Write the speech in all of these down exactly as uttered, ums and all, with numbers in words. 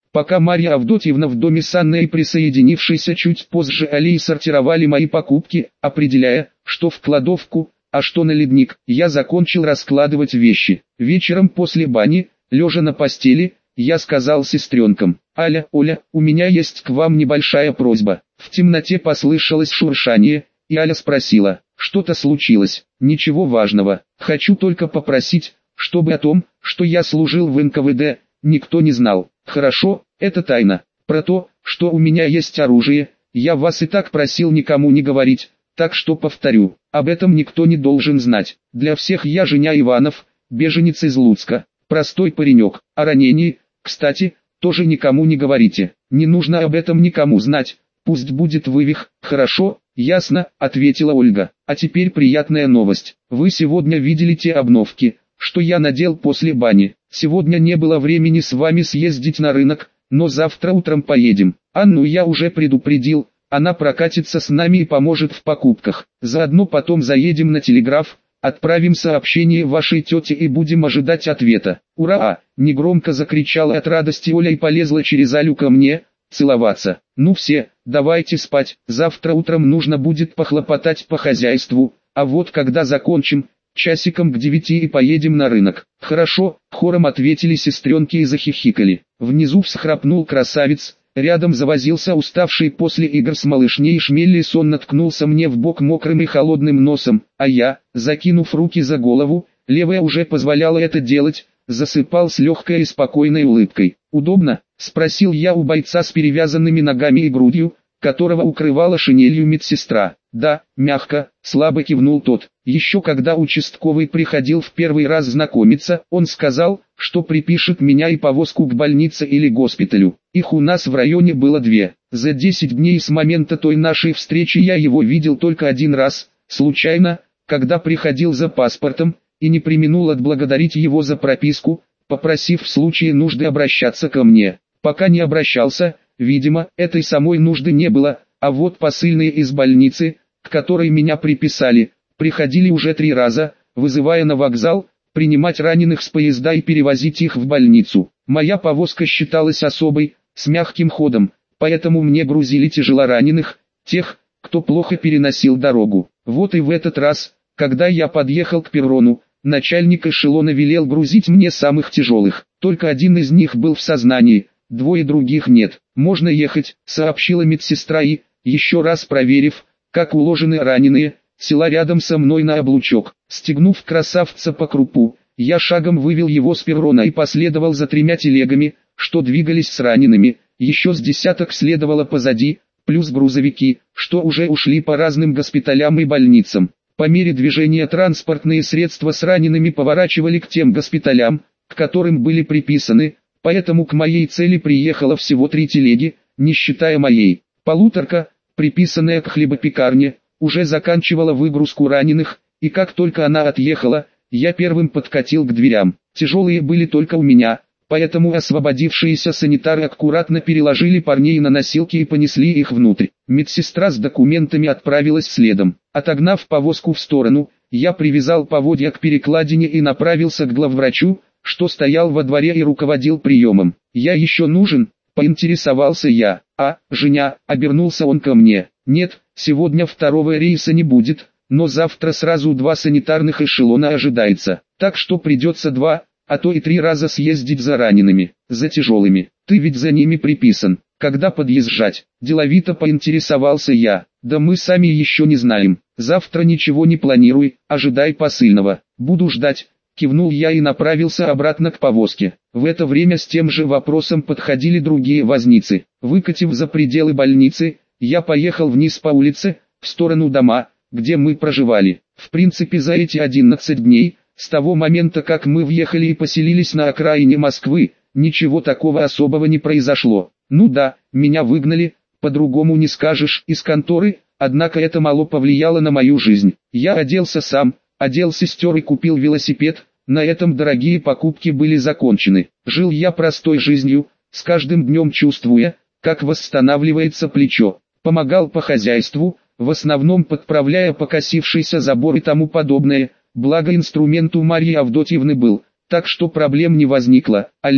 Пока Марья Авдотьевна в доме с Анной и присоединившейся чуть позже Алией сортировали мои покупки, определяя, что в кладовку, а что на ледник, я закончил раскладывать вещи. Вечером после бани, лежа на постели, я сказал сестренкам: «Аля, Оля, у меня есть к вам небольшая просьба». В темноте послышалось шуршание, и Аля спросила: «Что-то случилось?» «Ничего важного, хочу только попросить, чтобы о том, что я служил в эн ка вэ дэ, никто не знал». «Хорошо, это тайна. Про то, что у меня есть оружие, я вас и так просил никому не говорить, так что повторю, об этом никто не должен знать. Для всех я Женя Иванов, беженец из Луцка, простой паренек. О ранении, кстати, тоже никому не говорите. Не нужно об этом никому знать, пусть будет вывих». «Хорошо, ясно», — ответила Ольга. «А теперь приятная новость. Вы сегодня видели те обновки, что я надел после бани. Сегодня не было времени с вами съездить на рынок, но завтра утром поедем. Анну я уже предупредил, она прокатится с нами и поможет в покупках. Заодно потом заедем на телеграф, отправим сообщение вашей тете и будем ожидать ответа». «Ура!» — негромко закричала от радости Оля и полезла через Алю ко мне, целоваться. «Ну все, давайте спать, завтра утром нужно будет похлопотать по хозяйству, а вот когда закончим, часиком к девяти и поедем на рынок». «Хорошо», — хором ответили сестренки и захихикали. Внизу всхрапнул красавец, рядом завозился уставший после игр с малышней шмель и сонно ткнулся мне в бок мокрым и холодным носом, а я, закинув руки за голову, левая уже позволяла это делать, засыпал с легкой и спокойной улыбкой. «Удобно?» — спросил я у бойца с перевязанными ногами и грудью, которого укрывала шинелью медсестра. «Да, мягко», — слабо кивнул тот. «Еще когда участковый приходил в первый раз знакомиться, он сказал, что припишет меня и повозку к больнице или госпиталю. Их у нас в районе было две. За десять дней с момента той нашей встречи я его видел только один раз, случайно, когда приходил за паспортом, и не преминул отблагодарить его за прописку, попросив в случае нужды обращаться ко мне. Пока не обращался, видимо, этой самой нужды не было, а вот посыльные из больницы, к которой меня приписали, приходили уже три раза, вызывая на вокзал, принимать раненых с поезда и перевозить их в больницу. Моя повозка считалась особой, с мягким ходом, поэтому мне грузили тяжелораненых, тех, кто плохо переносил дорогу. Вот и в этот раз, когда я подъехал к перрону, начальник эшелона велел грузить мне самых тяжелых. Только один из них был в сознании, двое других нет. «Можно ехать», — сообщила медсестра и, еще раз проверив, как уложены раненые, села рядом со мной на облучок. Стегнув красавца по крупу, я шагом вывел его с перрона и последовал за тремя телегами, что двигались с ранеными, еще с десяток следовало позади, плюс грузовики, что уже ушли по разным госпиталям и больницам. По мере движения транспортные средства с ранеными поворачивали к тем госпиталям, к которым были приписаны, поэтому к моей цели приехало всего три телеги, не считая моей. Полуторка, приписанная к хлебопекарне, уже заканчивала выгрузку раненых, и как только она отъехала, я первым подкатил к дверям. Тяжелые были только у меня, поэтому освободившиеся санитары аккуратно переложили парней на носилки и понесли их внутрь. Медсестра с документами отправилась следом. Отогнав повозку в сторону, я привязал поводья к перекладине и направился к главврачу, что стоял во дворе и руководил приемом. «Я еще нужен?» — поинтересовался я. «А, Женя», — обернулся он ко мне. «Нет, сегодня второго рейса не будет, но завтра сразу два санитарных эшелона ожидается, так что придется два, а то и три раза съездить за ранеными, за тяжелыми. Ты ведь за ними приписан. Когда подъезжать?» Деловито поинтересовался я. «Да мы сами еще не знаем. Завтра ничего не планируй, ожидай посыльного». «Буду ждать», — кивнул я и направился обратно к повозке. В это время с тем же вопросом подходили другие возницы. Выкатив за пределы больницы, я поехал вниз по улице, в сторону дома, где мы проживали. В принципе, за эти одиннадцать дней, с того момента как мы въехали и поселились на окраине Москвы, ничего такого особого не произошло. Ну да, меня выгнали, по-другому не скажешь, из конторы, однако это мало повлияло на мою жизнь. Я оделся сам, одел сестер и купил велосипед, на этом дорогие покупки были закончены. Жил я простой жизнью, с каждым днем чувствуя, как восстанавливается плечо. Помогал по хозяйству, в основном подправляя покосившийся забор и тому подобное, благо инструмент у Марьи Авдотьевны был, так что проблем не возникло, а лес,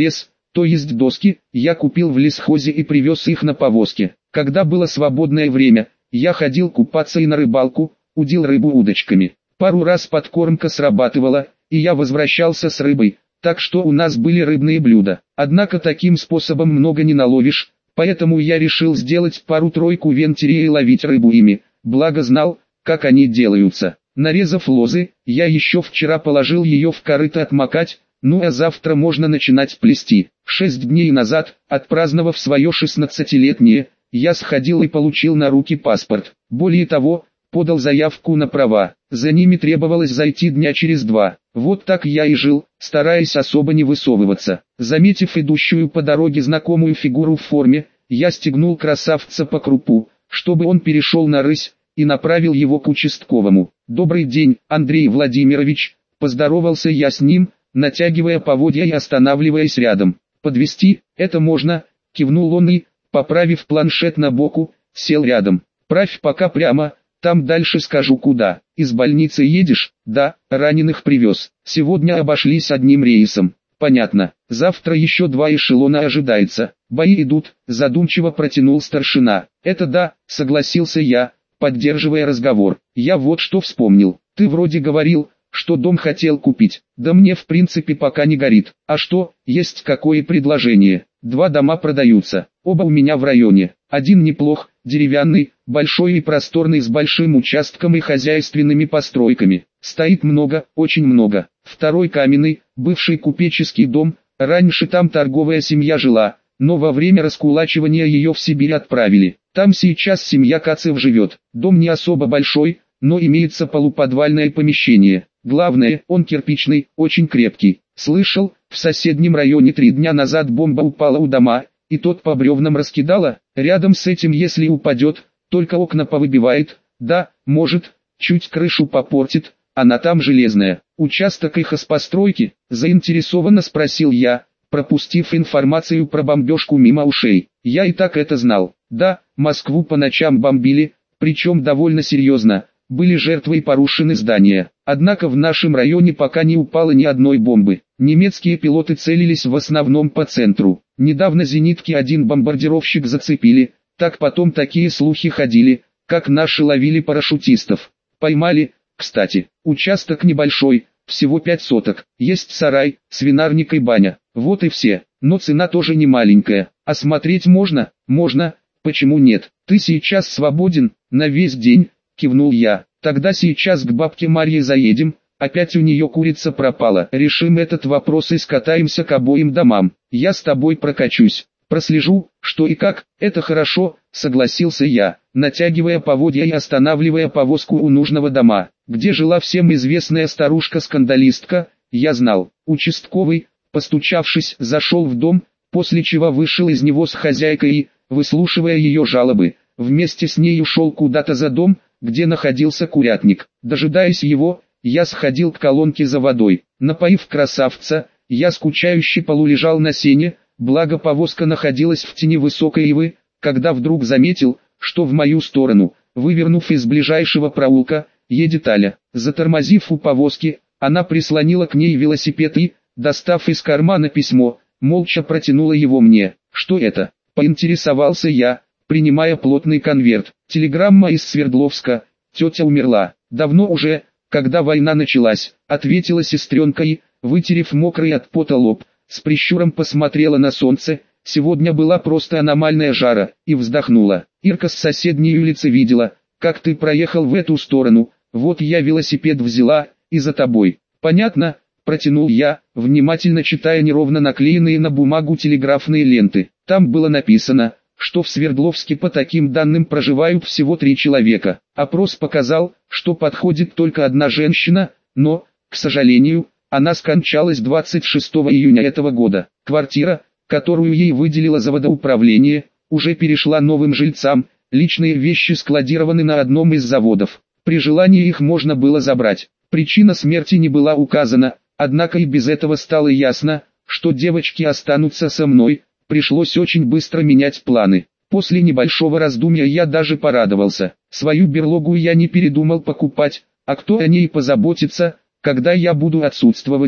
то есть доски, я купил в лесхозе и привез их на повозке. Когда было свободное время, я ходил купаться и на рыбалку, удил рыбу удочками. Пару раз подкормка срабатывала, и я возвращался с рыбой, так что у нас были рыбные блюда. Однако таким способом много не наловишь, поэтому я решил сделать пару-тройку вентерей и ловить рыбу ими, благо знал, как они делаются. Нарезав лозы, я еще вчера положил ее в корыто отмокать, ну а завтра можно начинать плести. Шесть дней назад, отпраздновав свое шестнадцатилетнее, я сходил и получил на руки паспорт. Более того, подал заявку на права. За ними требовалось зайти дня через два. Вот так я и жил, стараясь особо не высовываться. Заметив идущую по дороге знакомую фигуру в форме, я стегнул красавца по крупу, чтобы он перешел на рысь, и направил его к участковому. «Добрый день, Андрей Владимирович», — поздоровался я с ним, натягивая поводья и останавливаясь рядом. «Подвезти, это можно», — кивнул он и, поправив планшет на боку, сел рядом. «Правь пока прямо, там дальше скажу куда. Из больницы едешь?» «Да, раненых привез. Сегодня обошлись одним рейсом». «Понятно. Завтра еще два эшелона ожидается. Бои идут», — задумчиво протянул старшина. «Это да», — согласился я, поддерживая разговор. «Я вот что вспомнил. Ты вроде говорил, что дом хотел купить. Да мне в принципе пока не горит. А что, есть какое предложение?» «Два дома продаются. Оба у меня в районе. Один неплох, деревянный, большой и просторный с большим участком и хозяйственными постройками. Стоит много, очень много. Второй каменный, бывший купеческий дом, раньше там торговая семья жила, но во время раскулачивания ее в Сибирь отправили. Там сейчас семья Кацев живет. Дом не особо большой, но имеется полуподвальное помещение. Главное, он кирпичный, очень крепкий. Слышал, в соседнем районе три дня назад бомба упала у дома, и тот по бревнам раскидала. Рядом с этим если упадет, только окна повыбивает. Да, может, чуть крышу попортит, она там железная. Участок их постройки, заинтересованно спросил я, пропустив информацию про бомбежку мимо ушей. Я и так это знал. Да, Москву по ночам бомбили, причем довольно серьезно. Были жертвы и порушены здания. Однако в нашем районе пока не упало ни одной бомбы. Немецкие пилоты целились в основном по центру. Недавно зенитки один бомбардировщик зацепили, так потом такие слухи ходили, как наши ловили парашютистов. Поймали, кстати. Участок небольшой, всего пять соток. Есть сарай, свинарник и баня. Вот и все. Но цена тоже не маленькая. А смотреть можно? Можно. Почему нет? Ты сейчас свободен, на весь день? Кивнул я. Тогда сейчас к бабке Марье заедем, опять у нее курица пропала. Решим этот вопрос и скатаемся к обоим домам. Я с тобой прокачусь, прослежу, что и как. Это хорошо, согласился я, натягивая поводья и останавливая повозку у нужного дома, где жила всем известная старушка-скандалистка. Я знал. Участковый, постучавшись, зашел в дом, после чего вышел из него с хозяйкой и, выслушивая ее жалобы, вместе с ней ушел куда-то за дом, где находился курятник. Дожидаясь его, я сходил к колонке за водой. Напоив красавца, я скучающе полулежал на сене, благо повозка находилась в тени высокой ивы, когда вдруг заметил, что в мою сторону, вывернув из ближайшего проулка, едет Аля. Затормозив у повозки, она прислонила к ней велосипед и, достав из кармана письмо, молча протянула его мне. «Что это?» — поинтересовался я, принимая плотный конверт. «Телеграмма из Свердловска. Тетя умерла. Давно уже, когда война началась», — ответила сестренка и, вытерев мокрый от пота лоб, с прищуром посмотрела на солнце. Сегодня была просто аномальная жара, и вздохнула. «Ирка с соседней улицы видела, как ты проехал в эту сторону, вот я велосипед взяла, и за тобой». «Понятно», — протянул я, внимательно читая неровно наклеенные на бумагу телеграфные ленты. Там было написано, что в Свердловске по таким данным проживают всего три человека. Опрос показал, что подходит только одна женщина, но, к сожалению, она скончалась двадцать шестого июня этого года. Квартира, которую ей выделило заводоуправление, уже перешла новым жильцам, личные вещи складированы на одном из заводов. При желании их можно было забрать. Причина смерти не была указана, однако и без этого стало ясно, что девочки останутся со мной. Пришлось очень быстро менять планы. После небольшого раздумья я даже порадовался. Свою берлогу я не передумал покупать, а кто о ней позаботится, когда я буду отсутствовать.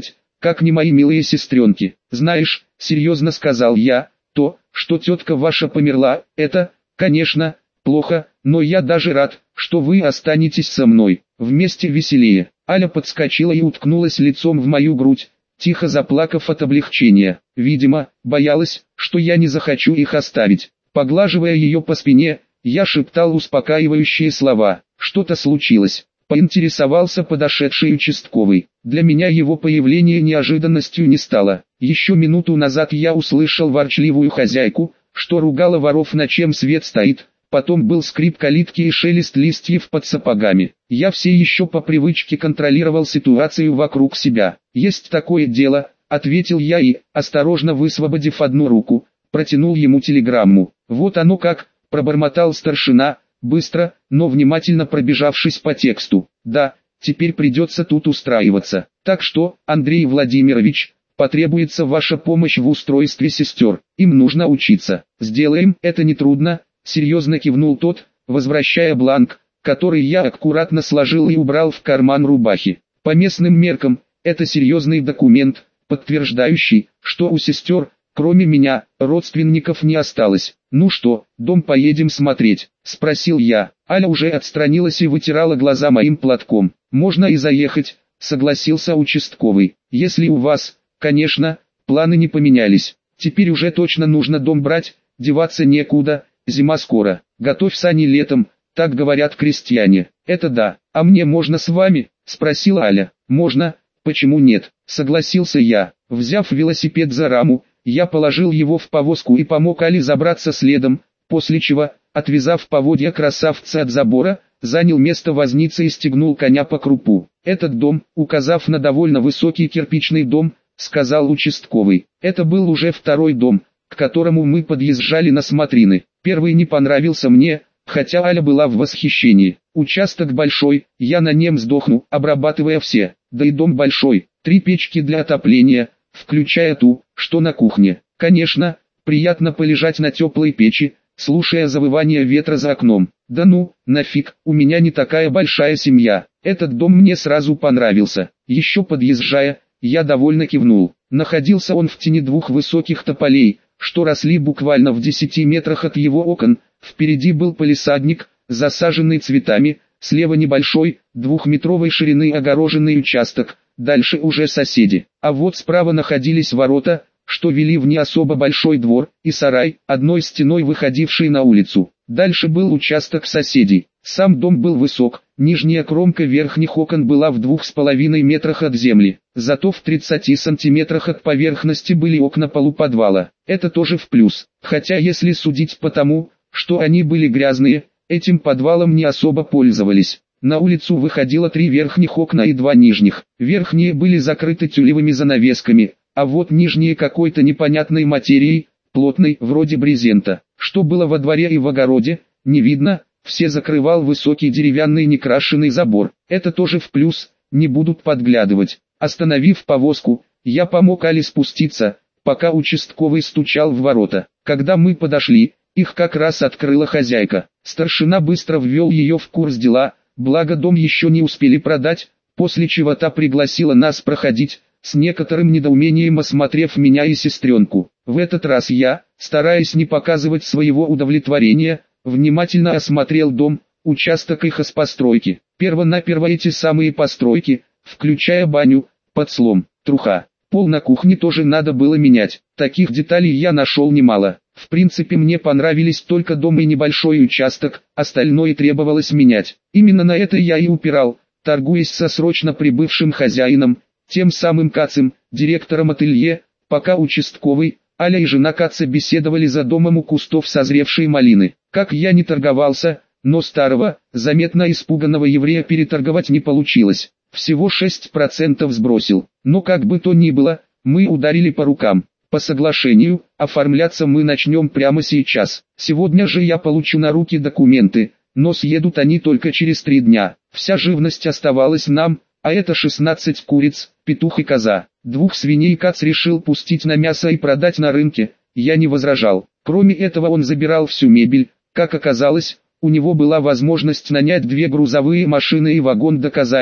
как не мои милые сестренки. Знаешь, серьезно сказал я, то, что тетка ваша померла, это, конечно, плохо, но я даже рад, что вы останетесь со мной, вместе веселее. Аля подскочила и уткнулась лицом в мою грудь, тихо заплакав от облегчения. Видимо, боялась, что я не захочу их оставить. Поглаживая ее по спине, я шептал успокаивающие слова. Что-то случилось. Поинтересовался подошедший участковый. Для меня его появление неожиданностью не стало. Еще минуту назад я услышал ворчливую хозяйку, что ругала воров, на чем свет стоит. Потом был скрип калитки и шелест листьев под сапогами. Я все еще по привычке контролировал ситуацию вокруг себя. «Есть такое дело», — ответил я и, осторожно высвободив одну руку, протянул ему телеграмму. «Вот оно как», — пробормотал старшина, быстро, но внимательно пробежавшись по тексту. «Да, теперь придется тут устраиваться. Так что, Андрей Владимирович, потребуется ваша помощь в устройстве сестер. Им нужно учиться». «Сделаем, это нетрудно», — серьезно кивнул тот, возвращая бланк, который я аккуратно сложил и убрал в карман рубахи. По местным меркам, это серьезный документ, подтверждающий, что у сестер, кроме меня, родственников не осталось. «Ну что, дом поедем смотреть?» — спросил я. Аля уже отстранилась и вытирала глаза моим платком. «Можно и заехать», — согласился участковый. «Если у вас, конечно, планы не поменялись. Теперь уже точно нужно дом брать, деваться некуда, зима скоро. Готовь сани летом, так говорят крестьяне». «Это да, а мне можно с вами?» — спросила Аля. «Можно, почему нет?» — согласился я. Взяв велосипед за раму, я положил его в повозку и помог Али забраться следом, после чего, отвязав поводья красавца от забора, занял место возницы и стегнул коня по крупу. «Этот дом», указав на довольно высокий кирпичный дом, сказал участковый. Это был уже второй дом, к которому мы подъезжали на смотрины. Первый не понравился мне, хотя Аля была в восхищении. Участок большой, я на нем сдохну, обрабатывая все. Да и дом большой, три печки для отопления, включая ту, что на кухне. Конечно, приятно полежать на теплой печи, слушая завывание ветра за окном. Да ну, нафиг, у меня не такая большая семья. Этот дом мне сразу понравился. Еще подъезжая, я довольно кивнул. Находился он в тени двух высоких тополей, что росли буквально в десяти метрах от его окон. Впереди был палисадник, засаженный цветами, слева небольшой, двухметровой ширины огороженный участок, дальше уже соседи. А вот справа находились ворота, что вели в не особо большой двор, и сарай, одной стеной выходивший на улицу. Дальше был участок соседей. Сам дом был высок, нижняя кромка верхних окон была в двух с половиной метрах от земли, зато в тридцати сантиметрах от поверхности были окна полуподвала. Это тоже в плюс, хотя если судить по тому, что они были грязные, этим подвалом не особо пользовались. На улицу выходило три верхних окна и два нижних. Верхние были закрыты тюлевыми занавесками, а вот нижние какой-то непонятной материей, плотной, вроде брезента. Что было во дворе и в огороде, не видно, все закрывал высокий деревянный некрашенный забор. Это тоже в плюс, не будут подглядывать. Остановив повозку, я помог Али спуститься, пока участковый стучал в ворота. Когда мы подошли, их как раз открыла хозяйка. Старшина быстро ввел ее в курс дела, благо дом еще не успели продать, после чего та пригласила нас проходить, с некоторым недоумением осмотрев меня и сестренку. В этот раз я, стараясь не показывать своего удовлетворения, внимательно осмотрел дом, участок их постройки. Первонаперво эти самые постройки, включая баню, подслом, труха. Пол на кухне тоже надо было менять. Таких деталей я нашел немало. В принципе, мне понравились только дом и небольшой участок, остальное требовалось менять. Именно на это я и упирал, торгуясь со срочно прибывшим хозяином, тем самым Кацем, директором ателье, пока участковый, Аля и жена Каца беседовали за домом у кустов созревшей малины. Как я не торговался, но старого, заметно испуганного еврея переторговать не получилось. Всего шесть процентов сбросил. Но как бы то ни было, мы ударили по рукам. По соглашению, оформляться мы начнем прямо сейчас. Сегодня же я получу на руки документы, но съедут они только через три дня. Вся живность оставалась нам, а это шестнадцать куриц, петух и коза. Двух свиней Кац решил пустить на мясо и продать на рынке, я не возражал. Кроме этого он забирал всю мебель. Как оказалось, у него была возможность нанять две грузовые машины и вагон до Казани,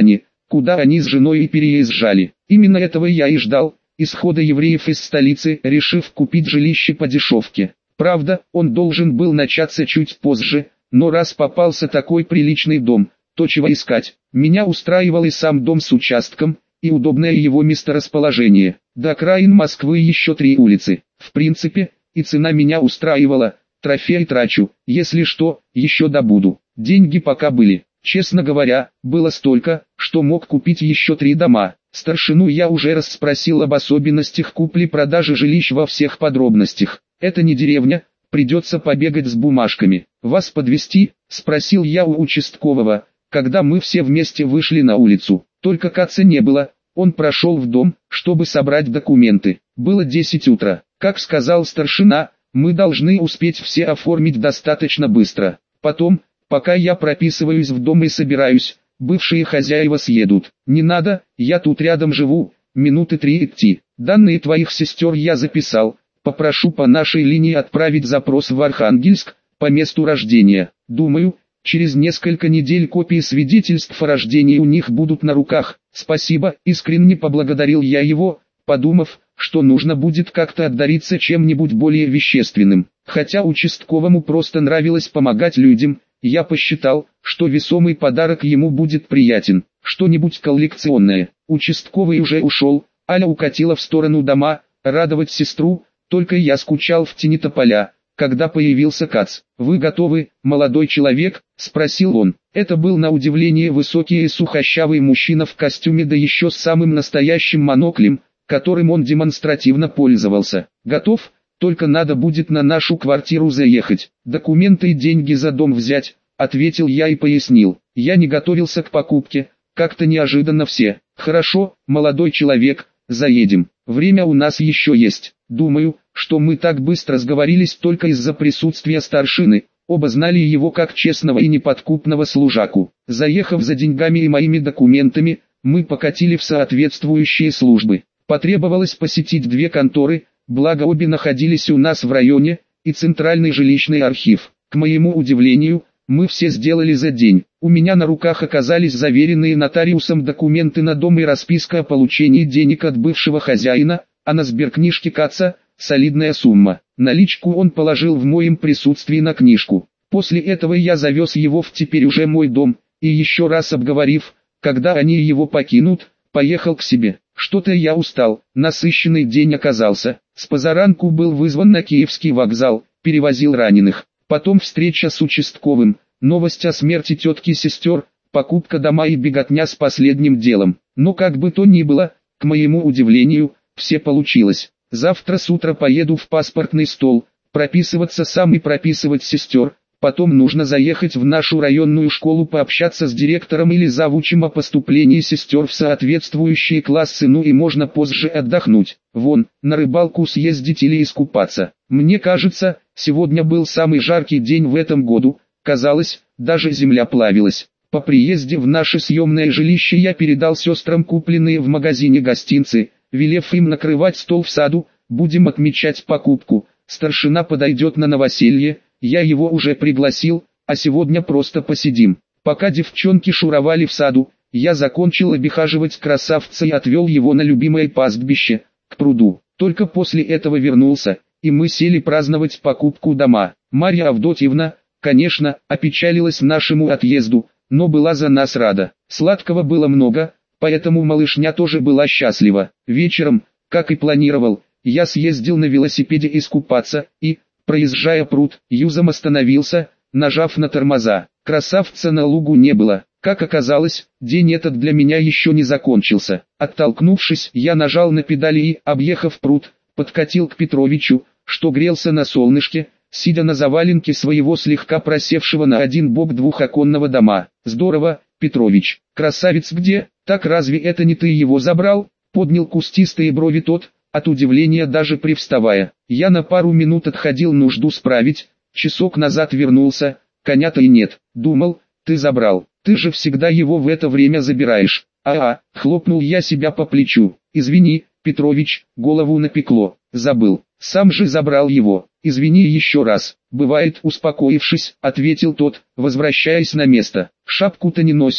куда они с женой и переезжали. Именно этого я и ждал, исхода евреев из столицы, решив купить жилище по дешевке. Правда, он должен был начаться чуть позже, но раз попался такой приличный дом, то чего искать. Меня устраивал и сам дом с участком, и удобное его месторасположение. До окраин Москвы еще три улицы. В принципе, и цена меня устраивала. Трофей трачу, если что, еще добуду. Деньги пока были. Честно говоря, было столько, что мог купить еще три дома. Старшину я уже расспросил об особенностях купли-продажи жилищ во всех подробностях. Это не деревня, придется побегать с бумажками. «Вас подвезти?» – спросил я у участкового, когда мы все вместе вышли на улицу. Только Каца не было, он прошел в дом, чтобы собрать документы. Было десять утра. Как сказал старшина, мы должны успеть все оформить достаточно быстро. Потом, пока я прописываюсь в дом и собираюсь, бывшие хозяева съедут. Не надо, я тут рядом живу, минуты три идти. Данные твоих сестер я записал. Попрошу по нашей линии отправить запрос в Архангельск, по месту рождения. Думаю, через несколько недель копии свидетельств о рождении у них будут на руках. Спасибо, искренне поблагодарил я его, подумав, что нужно будет как-то отдариться чем-нибудь более вещественным. Хотя участковому просто нравилось помогать людям, я посчитал, что весомый подарок ему будет приятен. Что-нибудь коллекционное. Участковый уже ушел, Аля укатила в сторону дома, радовать сестру. Только я скучал в тени тополя, когда появился Кац. «Вы готовы, молодой человек?» – спросил он. Это был на удивление высокий и сухощавый мужчина в костюме, да еще с самым настоящим моноклем, которым он демонстративно пользовался. «Готов, только надо будет на нашу квартиру заехать, документы и деньги за дом взять», – ответил я и пояснил. Я не готовился к покупке, как-то неожиданно все. «Хорошо, молодой человек, заедем, время у нас еще есть». Думаю, что мы так быстро сговорились только из-за присутствия старшины, оба знали его как честного и неподкупного служаку. Заехав за деньгами и моими документами, мы покатили в соответствующие службы. Потребовалось посетить две конторы, благо обе находились у нас в районе, и центральный жилищный архив. К моему удивлению, мы все сделали за день. У меня на руках оказались заверенные нотариусом документы на дом и расписка о получении денег от бывшего хозяина, а на сберкнижке Каца – солидная сумма. Наличку он положил в моем присутствии на книжку. После этого я завез его в теперь уже мой дом, и еще раз обговорив, когда они его покинут, поехал к себе. Что-то я устал, насыщенный день оказался. С позаранку был вызван на Киевский вокзал, перевозил раненых. Потом встреча с участковым, новость о смерти тетки сестер, покупка дома и беготня с последним делом. Но как бы то ни было, к моему удивлению, все получилось. Завтра с утра поеду в паспортный стол, прописываться сам и прописывать сестер. Потом нужно заехать в нашу районную школу пообщаться с директором или завучем о поступлении сестер в соответствующие классы, ну и можно позже отдохнуть. Вон, на рыбалку съездить или искупаться. Мне кажется, сегодня был самый жаркий день в этом году. Казалось, даже земля плавилась. По приезде в наше съемное жилище я передал сестрам купленные в магазине гостинцы, велев им накрывать стол в саду. Будем отмечать покупку. Старшина подойдет на новоселье, я его уже пригласил, а сегодня просто посидим. Пока девчонки шуровали в саду, я закончил обихаживать красавца и отвел его на любимое пастбище, к пруду. Только после этого вернулся, и мы сели праздновать покупку дома. Марья Авдотьевна, конечно, опечалилась нашему отъезду, но была за нас рада. Сладкого было много, поэтому малышня тоже была счастлива. Вечером, как и планировал, я съездил на велосипеде искупаться и, проезжая пруд, юзом остановился, нажав на тормоза. Красавца на лугу не было. Как оказалось, день этот для меня еще не закончился. Оттолкнувшись, я нажал на педали и, объехав пруд, подкатил к Петровичу, что грелся на солнышке, сидя на заваленке своего слегка просевшего на один бок двухоконного дома. «Здорово, Петрович. Красавец где? Так разве это не ты его забрал?» Поднял кустистые брови тот, от удивления даже привставая. Я на пару минут отходил нужду справить, часок назад вернулся, коня-то и нет. Думал, ты забрал, ты же всегда его в это время забираешь. А-а, хлопнул я себя по плечу. Извини, Петрович, голову напекло, забыл, сам же забрал его. Извини еще раз. Бывает, успокоившись, ответил тот, возвращаясь на место. Шапку-то не носишь,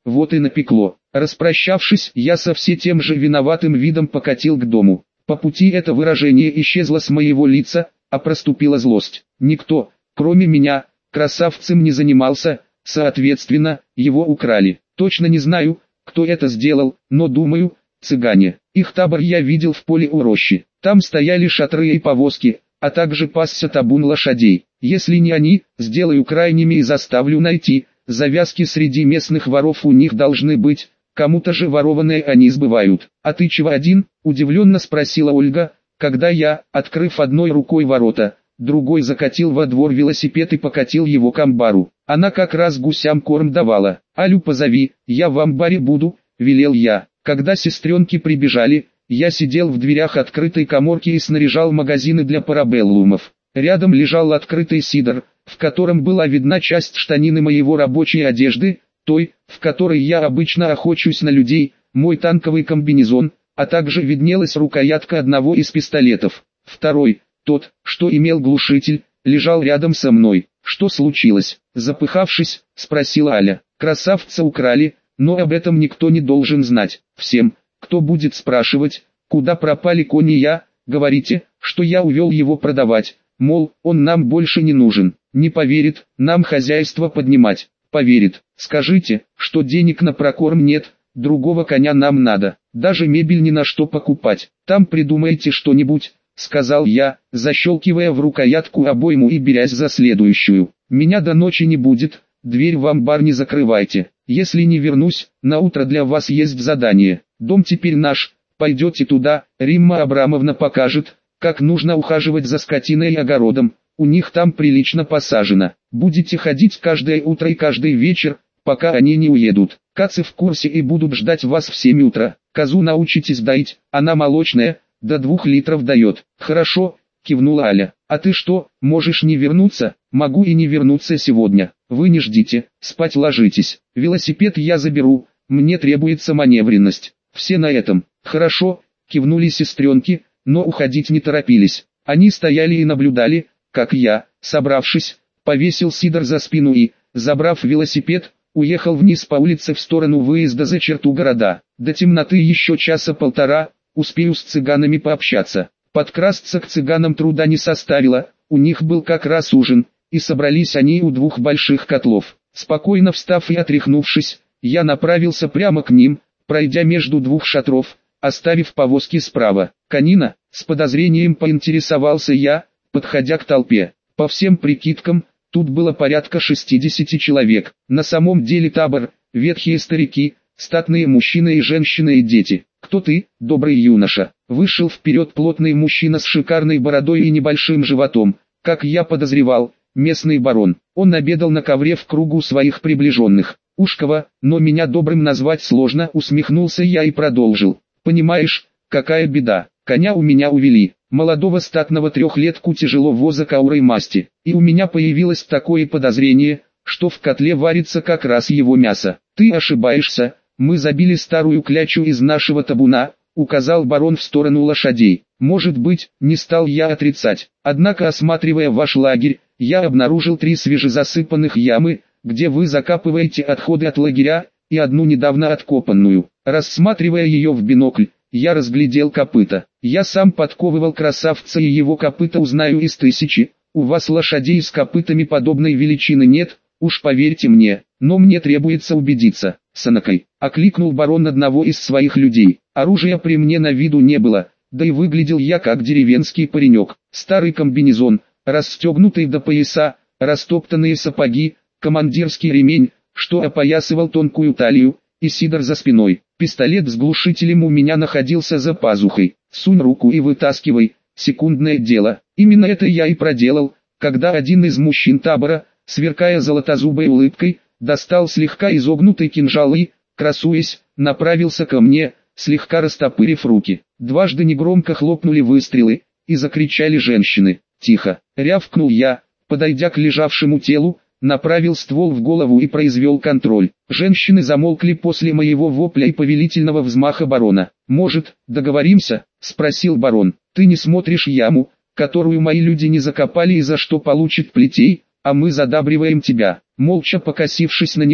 вот и напекло. Распрощавшись, я со все тем же виноватым видом покатил к дому. По пути это выражение исчезло с моего лица, а проступила злость. Никто, кроме меня, красавцем не занимался, соответственно, его украли. Точно не знаю, кто это сделал, но думаю, цыгане. Их табор я видел в поле у рощи. Там стояли шатры и повозки, а также пасся табун лошадей. Если не они, сделаю крайними и заставлю найти. Завязки среди местных воров у них должны быть, кому-то же ворованные они сбывают. «А ты чего один?» – удивленно спросила Ольга, когда я, открыв одной рукой ворота, другой закатил во двор велосипед и покатил его к амбару. Она как раз гусям корм давала. «Алю позови, я в амбаре буду», – велел я. Когда сестренки прибежали, я сидел в дверях открытой каморки и снаряжал магазины для парабеллумов. Рядом лежал открытый сидор, в котором была видна часть штанины моей рабочей одежды, той, в которой я обычно охочусь на людей, мой танковый комбинезон, а также виднелась рукоятка одного из пистолетов. Второй, тот, что имел глушитель, лежал рядом со мной. «Что случилось?» – запыхавшись, спросила Аля. «Красавца украли, но об этом никто не должен знать. Всем, кто будет спрашивать, куда пропали кони, я, говорите, что я увел его продавать, мол, он нам больше не нужен. Не поверит, нам хозяйство поднимать. Поверит. Скажите, что денег на прокорм нет, другого коня нам надо, даже мебель ни на что покупать. Там придумайте что-нибудь», — сказал я, защелкивая в рукоятку обойму и берясь за следующую. «Меня до ночи не будет, дверь в амбар не закрывайте. Если не вернусь, на утро для вас есть задание. Дом теперь наш, пойдете туда, Римма Абрамовна покажет, как нужно ухаживать за скотиной и огородом. У них там прилично посажено. Будете ходить каждое утро и каждый вечер, пока они не уедут. Кацы в курсе и будут ждать вас в семь утра. Козу научитесь доить, она молочная, до двух литров дает». «Хорошо», кивнула Аля. «А ты что, можешь не вернуться?» «Могу и не вернуться сегодня. Вы не ждите, спать ложитесь. Велосипед я заберу, мне требуется маневренность». Все на этом. «Хорошо», кивнули сестренки, но уходить не торопились. Они стояли и наблюдали, как я, собравшись, повесил сидор за спину и, забрав велосипед, уехал вниз по улице в сторону выезда за черту города. До темноты еще часа полтора, успею с цыганами пообщаться. Подкрасться к цыганам труда не составило, у них был как раз ужин, и собрались они у двух больших котлов. Спокойно встав и отряхнувшись, я направился прямо к ним, пройдя между двух шатров, оставив повозки справа. «Конина?» — с подозрением поинтересовался я, подходя к толпе. По всем прикидкам, тут было порядка шестидесяти человек. На самом деле табор, ветхие старики, статные мужчины и женщины и дети. «Кто ты, добрый юноша?» Вышел вперед плотный мужчина с шикарной бородой и небольшим животом, как я подозревал, местный барон. Он обедал на ковре в кругу своих приближенных. «Ушкова, но меня добрым назвать сложно», усмехнулся я и продолжил. «Понимаешь, какая беда, коня у меня увели. Молодого статного трехлетку тяжеловоза каурой масти, и у меня появилось такое подозрение, что в котле варится как раз его мясо». «Ты ошибаешься, мы забили старую клячу из нашего табуна», указал барон в сторону лошадей. «Может быть», не стал я отрицать. «Однако, осматривая ваш лагерь, я обнаружил три свежезасыпанных ямы, где вы закапываете отходы от лагеря, и одну недавно откопанную. Рассматривая ее в бинокль, я разглядел копыта. Я сам подковывал красавца, и его копыта узнаю из тысячи. У вас лошадей с копытами подобной величины нет, уж поверьте мне, но мне требуется убедиться». «Санакай», — окликнул барон одного из своих людей. Оружия при мне на виду не было, да и выглядел я как деревенский паренек. Старый комбинезон, расстегнутый до пояса, растоптанные сапоги, командирский ремень, что опоясывал тонкую талию, и сидор за спиной. Пистолет с глушителем у меня находился за пазухой. «Сунь руку и вытаскивай, секундное дело». Именно это я и проделал, когда один из мужчин табора, сверкая золотозубой улыбкой, достал слегка изогнутый кинжал и, красуясь, направился ко мне, слегка растопырив руки. Дважды негромко хлопнули выстрелы, и закричали женщины. «Тихо!» — рявкнул я, подойдя к лежавшему телу, направил ствол в голову и произвел контроль. Женщины замолкли после моего вопля и повелительного взмаха барона. «Может, договоримся?» — спросил барон. «Ты не смотришь яму, которую мои люди не закопали и за что получит плетей, а мы задабриваем тебя». Молча покосившись на него,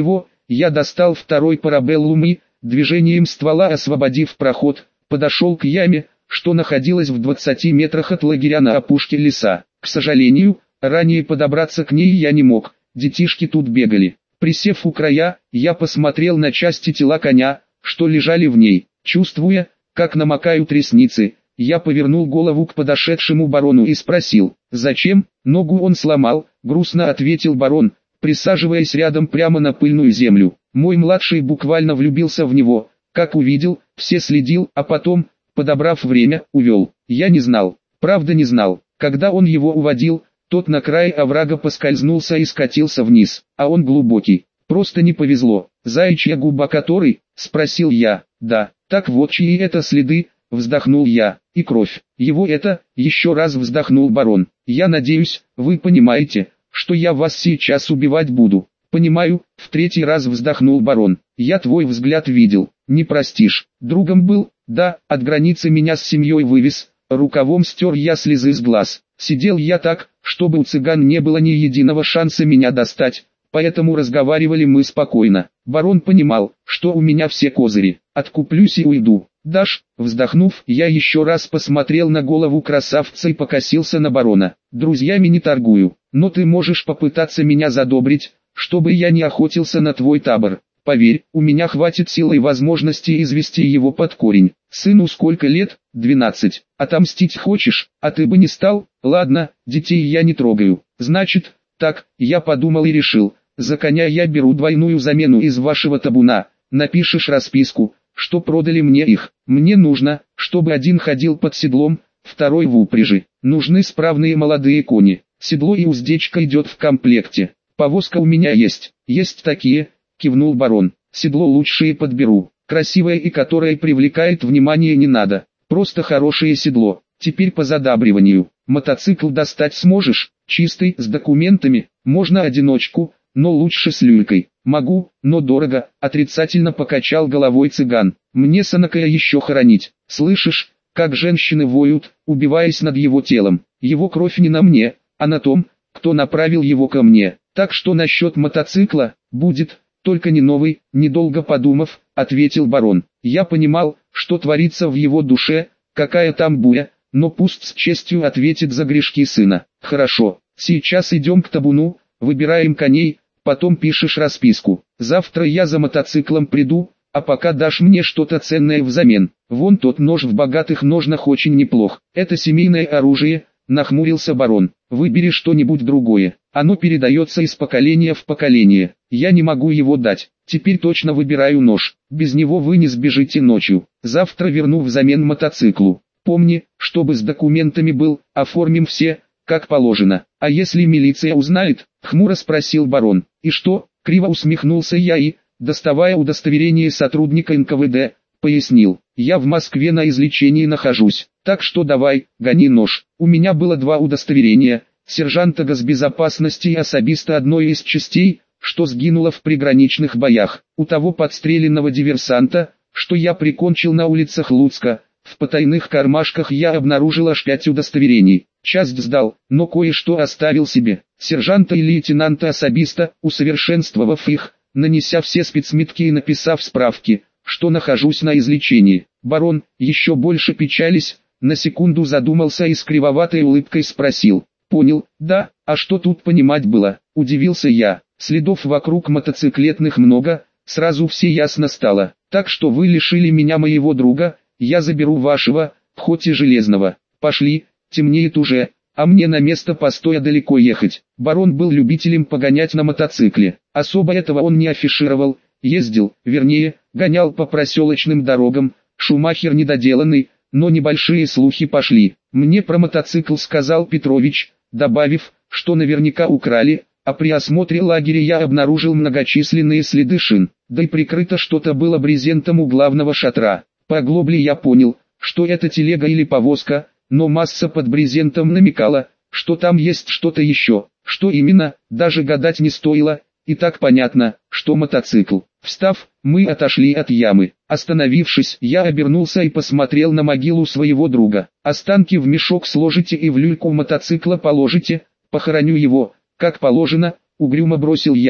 Я достал второй парабеллум и, движением ствола освободив проход, подошел к яме, что находилась в двадцати метрах от лагеря на опушке леса. К сожалению, ранее подобраться к ней я не мог, детишки тут бегали. Присев у края, я посмотрел на части тела коня, что лежали в ней. Чувствуя, как намокают ресницы, я повернул голову к подошедшему барону и спросил: «Зачем?» «Ногу он сломал», — грустно ответил барон, присаживаясь рядом прямо на пыльную землю. Мой младший буквально влюбился в него, как увидел, все следил, а потом, подобрав время, увел. Я не знал, правда не знал. Когда он его уводил, тот на край оврага поскользнулся и скатился вниз, а он глубокий. Просто не повезло. «Заячья губа который?» — спросил я. «Да, так вот чьи это следы?» — вздохнул я. «И кровь. Его это?» — еще раз вздохнул барон. «Я надеюсь, вы понимаете, что я вас сейчас убивать буду». «Понимаю», — в третий раз вздохнул барон. «Я твой взгляд видел. Не простишь. Другом был, да, от границы меня с семьей вывез». Рукавом стер я слезы с глаз. Сидел я так, чтобы у цыган не было ни единого шанса меня достать, поэтому разговаривали мы спокойно. Барон понимал, что у меня все козыри. Откуплюсь и уйду. «Дашь?» Вздохнув, я еще раз посмотрел на голову красавца и покосился на барона. «Друзьями не торгую, но ты можешь попытаться меня задобрить, чтобы я не охотился на твой табор. Поверь, у меня хватит силы и возможности извести его под корень. Сыну сколько лет? двенадцать. Отомстить хочешь? А ты бы не стал? Ладно, детей я не трогаю. Значит, так, я подумал и решил. За коня я беру двойную замену из вашего табуна. Напишешь расписку, что продали мне их. Мне нужно, чтобы один ходил под седлом, второй в упряжи. Нужны справные молодые кони. Седло и уздечка идет в комплекте. Повозка у меня есть. Есть такие, кивнул барон. Седло лучшее подберу. Красивое и которое привлекает внимание не надо. Просто хорошее седло. Теперь по задабриванию. Мотоцикл достать сможешь? Чистый, с документами. Можно одиночку, но лучше с люлькой. Могу, но дорого. Отрицательно покачал головой цыган. Мне Санакая еще хоронить. Слышишь, как женщины воют, убиваясь над его телом. Его кровь не на мне, а на том, кто направил его ко мне. Так что насчет мотоцикла, будет, только не новый. Недолго подумав, ответил барон. Я понимал, что творится в его душе, какая там буря, но пусть с честью ответит за грешки сына. Хорошо, сейчас идем к табуну, выбираем коней, потом пишешь расписку. Завтра я за мотоциклом приду, а пока дашь мне что-то ценное взамен. Вон тот нож в богатых ножнах очень неплох. Это семейное оружие, нахмурился барон. Выбери что-нибудь другое. Оно передается из поколения в поколение. Я не могу его дать. Теперь точно выбираю нож. Без него вы не сбежите ночью. Завтра верну взамен мотоциклу. Помни, чтобы с документами был, оформим все, как положено. А если милиция узнает? Хмуро спросил барон. И что? Криво усмехнулся я и, доставая удостоверение сотрудника эн ка вэ дэ, пояснил. Я в Москве на излечении нахожусь. Так что давай, гони нож. У меня было два удостоверения. Сержанта госбезопасности и особиста одной из частей, что сгинуло в приграничных боях. У того подстреленного диверсанта, что я прикончил на улицах Луцка, в потайных кармашках я обнаружил аж пять удостоверений. Часть сдал, но кое-что оставил себе. Сержанта и лейтенанта-особиста, усовершенствовав их, нанеся все спецметки и написав справки, что нахожусь на излечении. Барон, еще больше печались, на секунду задумался и с кривоватой улыбкой спросил. Понял, да, а что тут понимать было? Удивился я. Следов вокруг мотоциклетных много, сразу все ясно стало. Так что вы лишили меня моего друга, я заберу вашего, хоть и железного. Пошли, темнеет уже, а мне на место постоя далеко ехать. Барон был любителем погонять на мотоцикле. Особо этого он не афишировал, ездил, вернее, гонял по проселочным дорогам, шумахер недоделанный, но небольшие слухи пошли. Мне про мотоцикл сказал Петрович, добавив, что наверняка украли, а при осмотре лагеря я обнаружил многочисленные следы шин, да и прикрыто что-то было брезентом у главного шатра. По оглобле я понял, что это телега или повозка, но масса под брезентом намекала, что там есть что-то еще. Что именно, даже гадать не стоило, и так понятно, что мотоцикл. Встав, мы отошли от ямы. Остановившись, я обернулся и посмотрел на могилу своего друга. Останки в мешок сложите и в люльку мотоцикла положите, похороню его, как положено, угрюмо бросил я,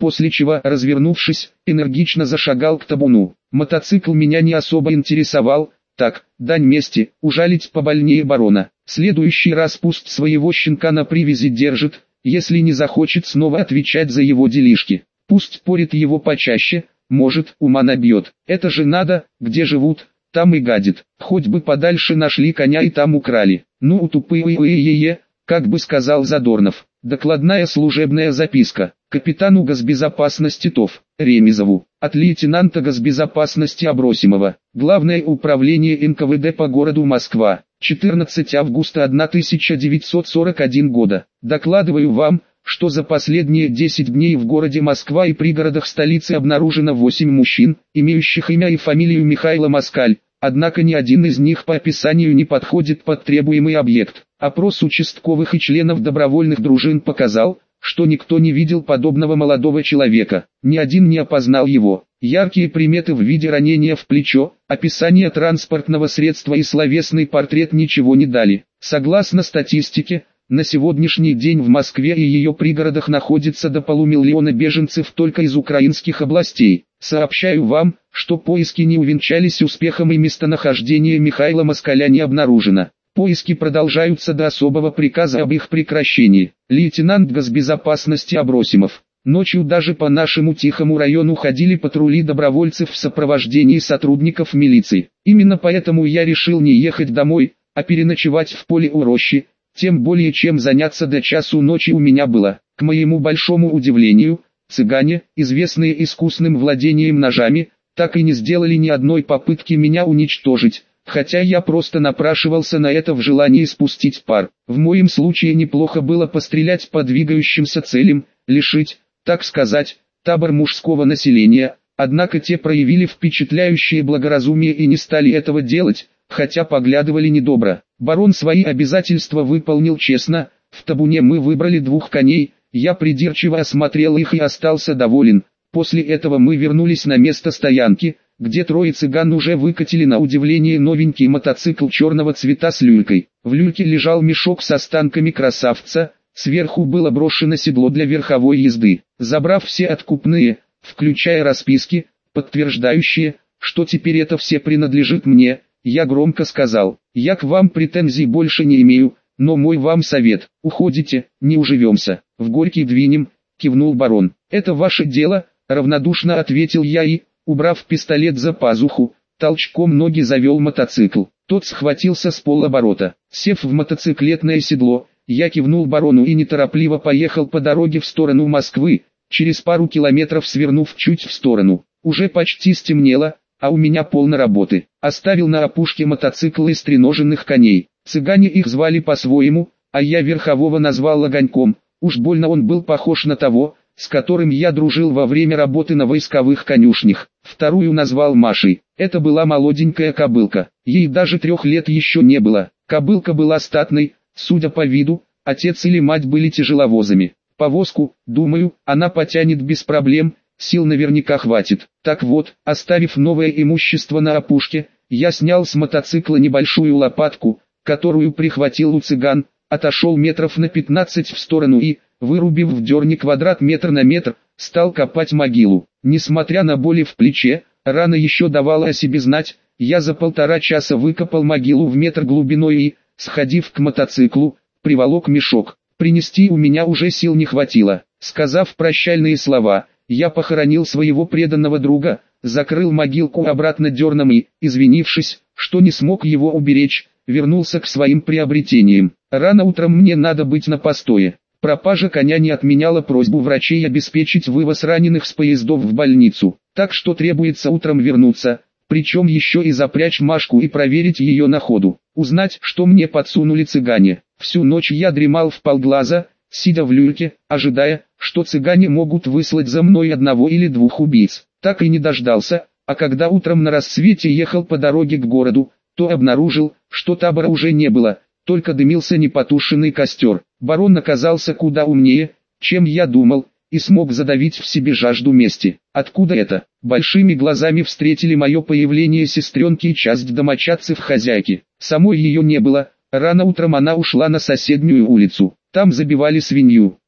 после чего, развернувшись, энергично зашагал к табуну. Мотоцикл меня не особо интересовал, так, дань мести, ужалить побольнее барона. Следующий раз пусть своего щенка на привязи держит, если не захочет снова отвечать за его делишки. Пусть порит его почаще, может, ума набьет. Это же надо, где живут, там и гадит. Хоть бы подальше нашли коня и там украли. Ну тупые, как бы сказал Задорнов. Докладная служебная записка. Капитану госбезопасности ТОВ Ремезову. От лейтенанта госбезопасности Абросимова. Главное управление эн ка вэ дэ по городу Москва. четырнадцатого августа тысяча девятьсот сорок первого года. Докладываю вам, что за последние десять дней в городе Москва и пригородах столицы обнаружено восемь мужчин, имеющих имя и фамилию Михаил Москаль, однако ни один из них по описанию не подходит под требуемый объект. Опрос участковых и членов добровольных дружин показал, что никто не видел подобного молодого человека, ни один не опознал его. Яркие приметы в виде ранения в плечо, описание транспортного средства и словесный портрет ничего не дали. Согласно статистике, на сегодняшний день в Москве и ее пригородах находится до полумиллиона беженцев только из украинских областей. Сообщаю вам, что поиски не увенчались успехом и местонахождение Михаила Москаля не обнаружено. Поиски продолжаются до особого приказа об их прекращении. Лейтенант госбезопасности Абросимов. Ночью даже по нашему тихому району ходили патрули добровольцев в сопровождении сотрудников милиции. Именно поэтому я решил не ехать домой, а переночевать в поле у рощи. Тем более чем заняться до часу ночи у меня было. К моему большому удивлению, цыгане, известные искусным владением ножами, так и не сделали ни одной попытки меня уничтожить, хотя я просто напрашивался на это в желании спустить пар. В моем случае неплохо было пострелять по двигающимся целям, лишить, так сказать, табор мужского населения, однако те проявили впечатляющее благоразумие и не стали этого делать, хотя поглядывали недобро. Барон свои обязательства выполнил честно, в табуне мы выбрали двух коней, я придирчиво осмотрел их и остался доволен. После этого мы вернулись на место стоянки, где трое цыган уже выкатили на удивление новенький мотоцикл черного цвета с люлькой. В люльке лежал мешок с останками красавца, сверху было брошено седло для верховой езды. Забрав все откупные, включая расписки, подтверждающие, что теперь это все принадлежит мне, я громко сказал: «Я к вам претензий больше не имею, но мой вам совет: уходите, не уживемся, в Горький двинем», — кивнул барон. «Это ваше дело», — равнодушно ответил я и, убрав пистолет за пазуху, толчком ноги завел мотоцикл. Тот схватился с полоборота. Сев в мотоциклетное седло, я кивнул барону и неторопливо поехал по дороге в сторону Москвы, через пару километров свернув чуть в сторону. Уже почти стемнело, а у меня полно работы. Оставил на опушке мотоцикл из треноженных коней. Цыгане их звали по-своему, а я верхового назвал Огоньком. Уж больно он был похож на того, с которым я дружил во время работы на войсковых конюшнях. Вторую назвал Машей. Это была молоденькая кобылка. Ей даже трех лет еще не было. Кобылка была статной, судя по виду, отец или мать были тяжеловозами. Повозку, думаю, она потянет без проблем, сил наверняка хватит. Так вот, оставив новое имущество на опушке, я снял с мотоцикла небольшую лопатку, которую прихватил у цыган, отошел метров на пятнадцать в сторону и, вырубив в дерне квадрат метр на метр, стал копать могилу. Несмотря на боли в плече, рана еще давала о себе знать, я за полтора часа выкопал могилу в метр глубиной и, сходив к мотоциклу, приволок мешок. Принести у меня уже сил не хватило. Сказав прощальные слова, я похоронил своего преданного друга, закрыл могилку обратно дерном и, извинившись, что не смог его уберечь, вернулся к своим приобретениям. Рано утром мне надо быть на постое. Пропажа коня не отменяла просьбу врачей обеспечить вывоз раненых с поездов в больницу, так что требуется утром вернуться, причем еще и запрячь Машку и проверить ее на ходу. Узнать, что мне подсунули цыгане. Всю ночь я дремал вполглаза, сидя в люльке, ожидая, что цыгане могут выслать за мной одного или двух убийц. Так и не дождался, а когда утром на рассвете ехал по дороге к городу, то обнаружил, что табора уже не было, только дымился непотушенный костер. Барон оказался куда умнее, чем я думал, и смог задавить в себе жажду мести. Откуда это? Большими глазами встретили мое появление сестренки и часть домочадцев-хозяйки. Самой ее не было, рано утром она ушла на соседнюю улицу. Там забивали свинью.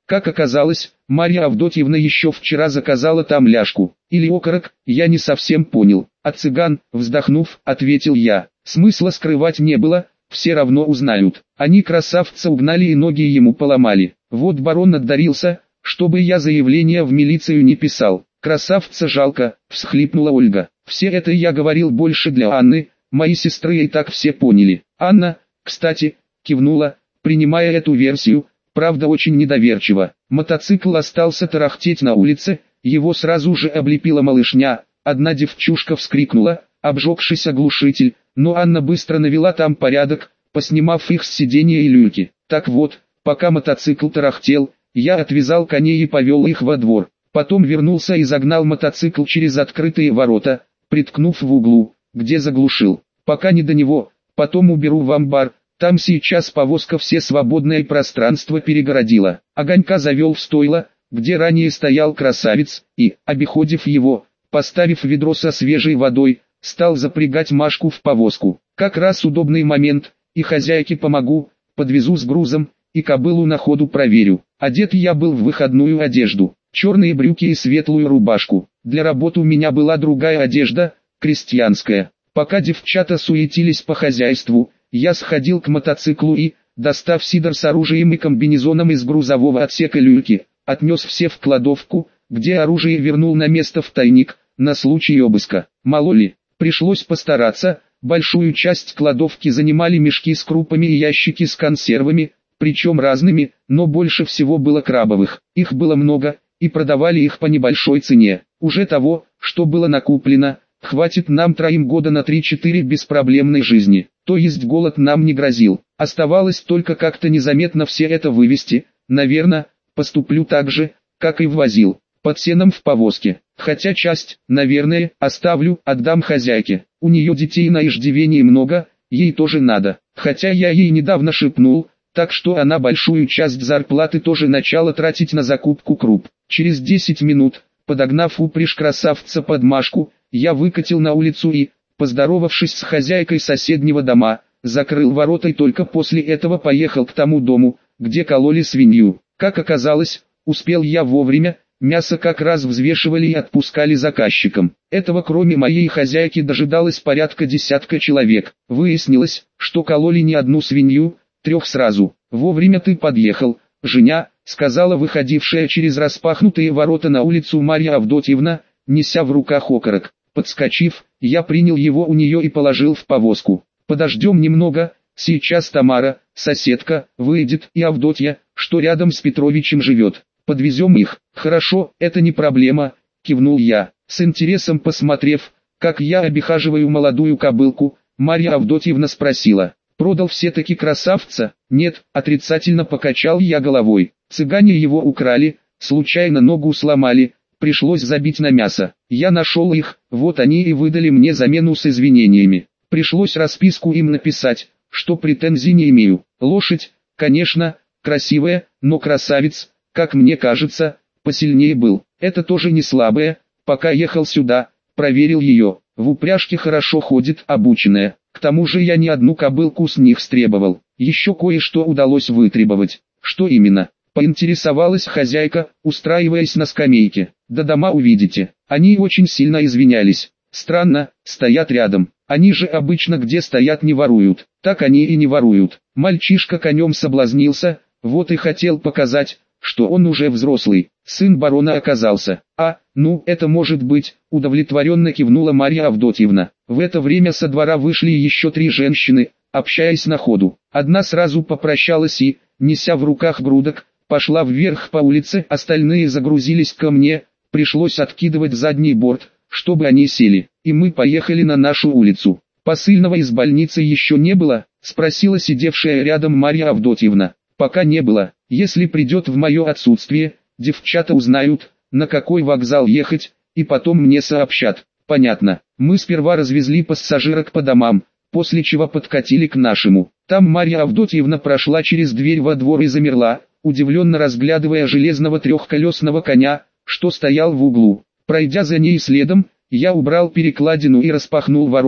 Как оказалось, Марья Авдотьевна еще вчера заказала там ляжку, или окорок, я не совсем понял. А цыган, вздохнув, ответил я. Смысла скрывать не было, все равно узнают. Они красавца угнали и ноги ему поломали. Вот барон отдарился, чтобы я заявление в милицию не писал. Красавца жалко, всхлипнула Ольга. Все это я говорил больше для Анны, мои сестры и так все поняли. Анна, кстати, кивнула, принимая эту версию, правда очень недоверчиво. Мотоцикл остался тарахтеть на улице, его сразу же облепила малышня, одна девчушка вскрикнула, обжегшись оглушитель, но Анна быстро навела там порядок, поснимав их с сиденья и люльки. Так вот, пока мотоцикл тарахтел, я отвязал коней и повел их во двор. Потом вернулся и загнал мотоцикл через открытые ворота, приткнув в углу, где заглушил. Пока не до него, потом уберу в амбар, там сейчас повозка все свободное пространство перегородила. Огонька завел в стойло, где ранее стоял красавец, и, обиходив его, поставив ведро со свежей водой, стал запрягать Машку в повозку. Как раз удобный момент, и хозяйке помогу, подвезу с грузом, и кобылу на ходу проверю. Одет я был в выходную одежду, черные брюки и светлую рубашку. Для работы у меня была другая одежда, крестьянская. Пока девчата суетились по хозяйству, я сходил к мотоциклу и, достав сидор с оружием и комбинезоном из грузового отсека люльки, отнес все в кладовку, где оружие вернул на место в тайник, на случай обыска. Мало ли, пришлось постараться, большую часть кладовки занимали мешки с крупами и ящики с консервами, причем разными, но больше всего было крабовых. Их было много, и продавали их по небольшой цене. Уже того, что было накуплено, хватит нам троим года на три-четыре беспроблемной жизни. То есть голод нам не грозил. Оставалось только как-то незаметно все это вывести. Наверное, поступлю так же, как и ввозил, под сеном в повозке. Хотя часть, наверное, оставлю, отдам хозяйке. У нее детей на иждивении много, ей тоже надо. Хотя я ей недавно шепнул, так что она большую часть зарплаты тоже начала тратить на закупку круп. Через десять минут, подогнав упряжь красавца под Машку, я выкатил на улицу и, поздоровавшись с хозяйкой соседнего дома, закрыл ворота и только после этого поехал к тому дому, где кололи свинью. Как оказалось, успел я вовремя, мясо как раз взвешивали и отпускали заказчикам. Этого кроме моей хозяйки дожидалось порядка десятка человек. Выяснилось, что кололи не одну свинью, трех сразу. «Вовремя ты подъехал, Женя», — сказала выходившая через распахнутые ворота на улицу Марья Авдотьевна, неся в руках окорок. Подскочив, я принял его у нее и положил в повозку. «Подождем немного, сейчас Тамара, соседка, выйдет, и Авдотья, что рядом с Петровичем живет. Подвезем их». «Хорошо, это не проблема», — кивнул я. С интересом посмотрев, как я обихаживаю молодую кобылку, Марья Авдотьевна спросила: «Продал все-таки красавца?» «Нет», — отрицательно покачал я головой. «Цыгане его украли, случайно ногу сломали, пришлось забить на мясо. Я нашел их, вот они и выдали мне замену с извинениями. Пришлось расписку им написать, что претензий не имею. Лошадь, конечно, красивая, но красавец, как мне кажется, посильнее был. Это тоже не слабая. Пока ехал сюда, проверил ее. В упряжке хорошо ходит, обученная. К тому же я ни одну кобылку с них стребовал. Еще кое-что удалось вытребовать». «Что именно?» — поинтересовалась хозяйка, устраиваясь на скамейке. «До дома увидите». Они очень сильно извинялись. Странно, стоят рядом. Они же обычно где стоят не воруют. Так они и не воруют. Мальчишка конем соблазнился, вот и хотел показать, что он уже взрослый. Сын барона оказался. «А, ну, это может быть», — удовлетворенно кивнула Марья Авдотьевна. В это время со двора вышли еще три женщины, общаясь на ходу. Одна сразу попрощалась и, неся в руках грудок, пошла вверх по улице, остальные загрузились ко мне, пришлось откидывать задний борт, чтобы они сели, и мы поехали на нашу улицу. «Посыльного из больницы еще не было?» — спросила сидевшая рядом Марья Авдотьевна. «Пока не было. Если придет в мое отсутствие, девчата узнают, на какой вокзал ехать, и потом мне сообщат». «Понятно». Мы сперва развезли пассажирок по домам, после чего подкатили к нашему. Там Марья Авдотьевна прошла через дверь во двор и замерла, удивленно разглядывая железного трехколесного коня, что стоял в углу. Пройдя за ней следом, я убрал перекладину и распахнул ворота,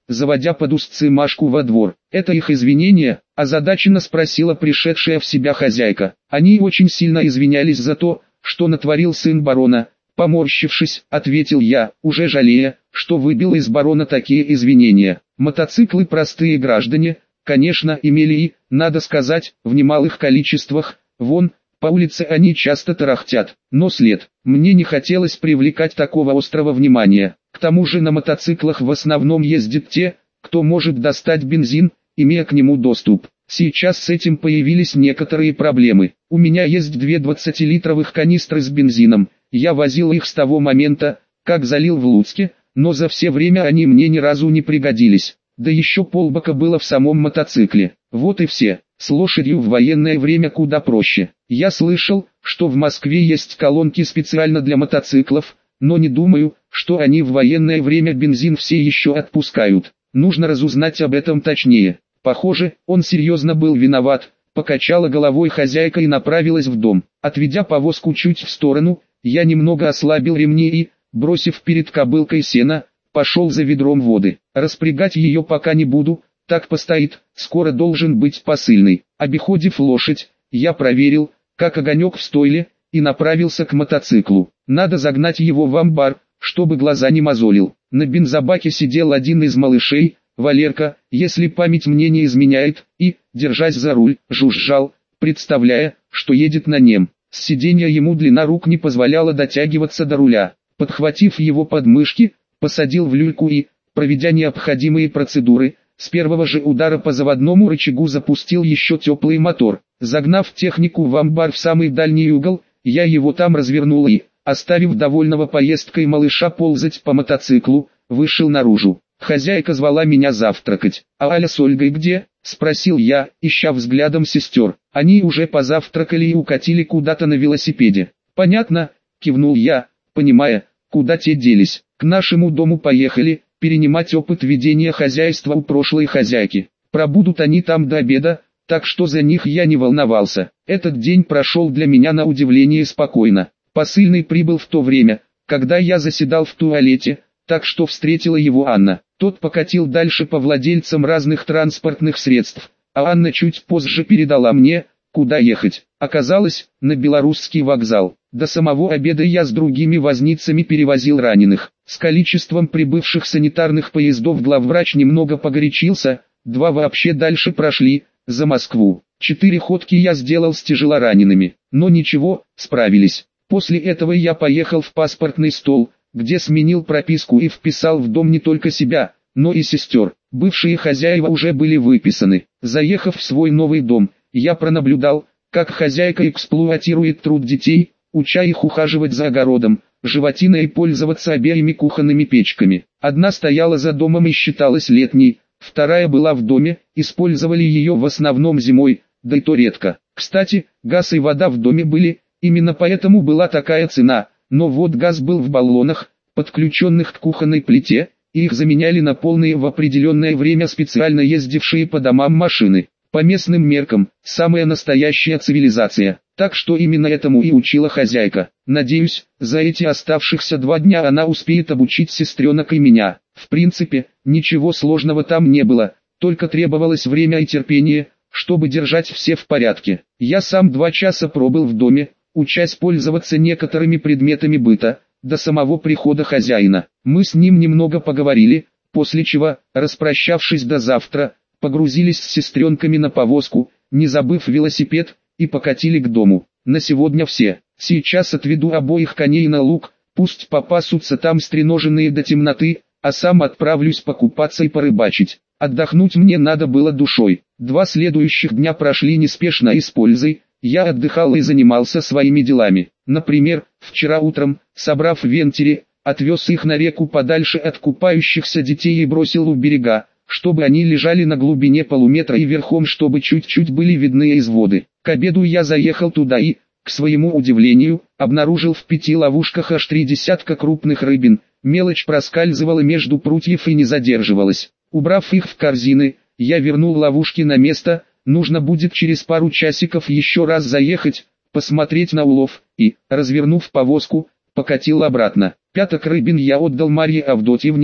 заводя под узцы Машку во двор. «Это их извинения?» – озадаченно спросила пришедшая в себя хозяйка. «Они очень сильно извинялись за то, что натворил сын барона». Поморщившись, ответил я, уже жалея, что выбил из барона такие извинения. Мотоциклы простые граждане, конечно, имели и, надо сказать, в немалых количествах. Вон, по улице они часто тарахтят, но след. Мне не хотелось привлекать такого острого внимания. К тому же на мотоциклах в основном ездят те, кто может достать бензин, имея к нему доступ. Сейчас с этим появились некоторые проблемы. У меня есть две двадцатилитровых канистры с бензином. Я возил их с того момента, как залил в Луцке, но за все время они мне ни разу не пригодились. Да еще полбака было в самом мотоцикле. Вот и все. С лошадью в военное время куда проще. Я слышал, что в Москве есть колонки специально для мотоциклов, но не думаю, что они в военное время бензин все еще отпускают. Нужно разузнать об этом точнее. Похоже, он серьезно был виноват. Покачала головой хозяйка и направилась в дом. Отведя повозку чуть в сторону, я немного ослабил ремни и, бросив перед кобылкой сено, пошел за ведром воды. Распрягать ее пока не буду, так постоит, скоро должен быть посыльный. Обиходив лошадь, я проверил, как огонек в стойле, и направился к мотоциклу. Надо загнать его в амбар, чтобы глаза не мозолил. На бензобаке сидел один из малышей, Валерка, если память мне не изменяет, и, держась за руль, жужжал, представляя, что едет на нем. С сиденья ему длина рук не позволяла дотягиваться до руля. Подхватив его подмышки, посадил в люльку и, проведя необходимые процедуры, с первого же удара по заводному рычагу запустил еще теплый мотор. Загнав технику в амбар в самый дальний угол, я его там развернул и, оставив довольного поездкой малыша ползать по мотоциклу, вышел наружу. Хозяйка звала меня завтракать. «А Аля с Ольгой где?» – спросил я, ища взглядом сестер. Они уже позавтракали и укатили куда-то на велосипеде. «Понятно», – кивнул я, понимая, куда те делись. «К нашему дому поехали, перенимать опыт ведения хозяйства у прошлой хозяйки. Пробудут они там до обеда, так что за них я не волновался. Этот день прошел для меня на удивление спокойно. Посыльный прибыл в то время, когда я заседал в туалете, так что встретила его Анна. Тот покатил дальше по владельцам разных транспортных средств, а Анна чуть позже передала мне, куда ехать. Оказалось, на Белорусский вокзал. До самого обеда я с другими возницами перевозил раненых. С количеством прибывших санитарных поездов главврач немного погорячился, два вообще дальше прошли, за Москву. Четыре ходки я сделал с тяжелоранеными, но ничего, справились. После этого я поехал в паспортный стол, где сменил прописку и вписал в дом не только себя, но и сестер. Бывшие хозяева уже были выписаны. Заехав в свой новый дом, я пронаблюдал, как хозяйка эксплуатирует труд детей, уча их ухаживать за огородом, животиной и пользоваться обеими кухонными печками. Одна стояла за домом и считалась летней, вторая была в доме, использовали ее в основном зимой, да и то редко. Кстати, газ и вода в доме были, именно поэтому была такая цена. Но вот газ был в баллонах, подключенных к кухонной плите, и их заменяли на полные в определенное время специально ездившие по домам машины. По местным меркам, самая настоящая цивилизация. Так что именно этому и учила хозяйка. Надеюсь, за эти оставшихся два дня она успеет обучить сестренок и меня. В принципе, ничего сложного там не было, только требовалось время и терпение, чтобы держать все в порядке. Я сам два часа пробыл в доме, учась пользоваться некоторыми предметами быта, до самого прихода хозяина. Мы с ним немного поговорили, после чего, распрощавшись до завтра, погрузились с сестренками на повозку, не забыв велосипед, и покатили к дому. На сегодня все. Сейчас отведу обоих коней на луг, пусть попасутся там стреноженные до темноты, а сам отправлюсь покупаться и порыбачить. Отдохнуть мне надо было душой. Два следующих дня прошли неспешно и с пользой. Я отдыхал и занимался своими делами. Например, вчера утром, собрав вентили, отвез их на реку подальше от купающихся детей и бросил у берега, чтобы они лежали на глубине полуметра и верхом, чтобы чуть-чуть были видны из воды. К обеду я заехал туда и, к своему удивлению, обнаружил в пяти ловушках аж три десятка крупных рыбин. Мелочь проскальзывала между прутьев и не задерживалась. Убрав их в корзины, я вернул ловушки на место. Нужно будет через пару часиков еще раз заехать, посмотреть на улов, и, развернув повозку, покатил обратно. Пяток рыбин я отдал Марье Авдотьевне,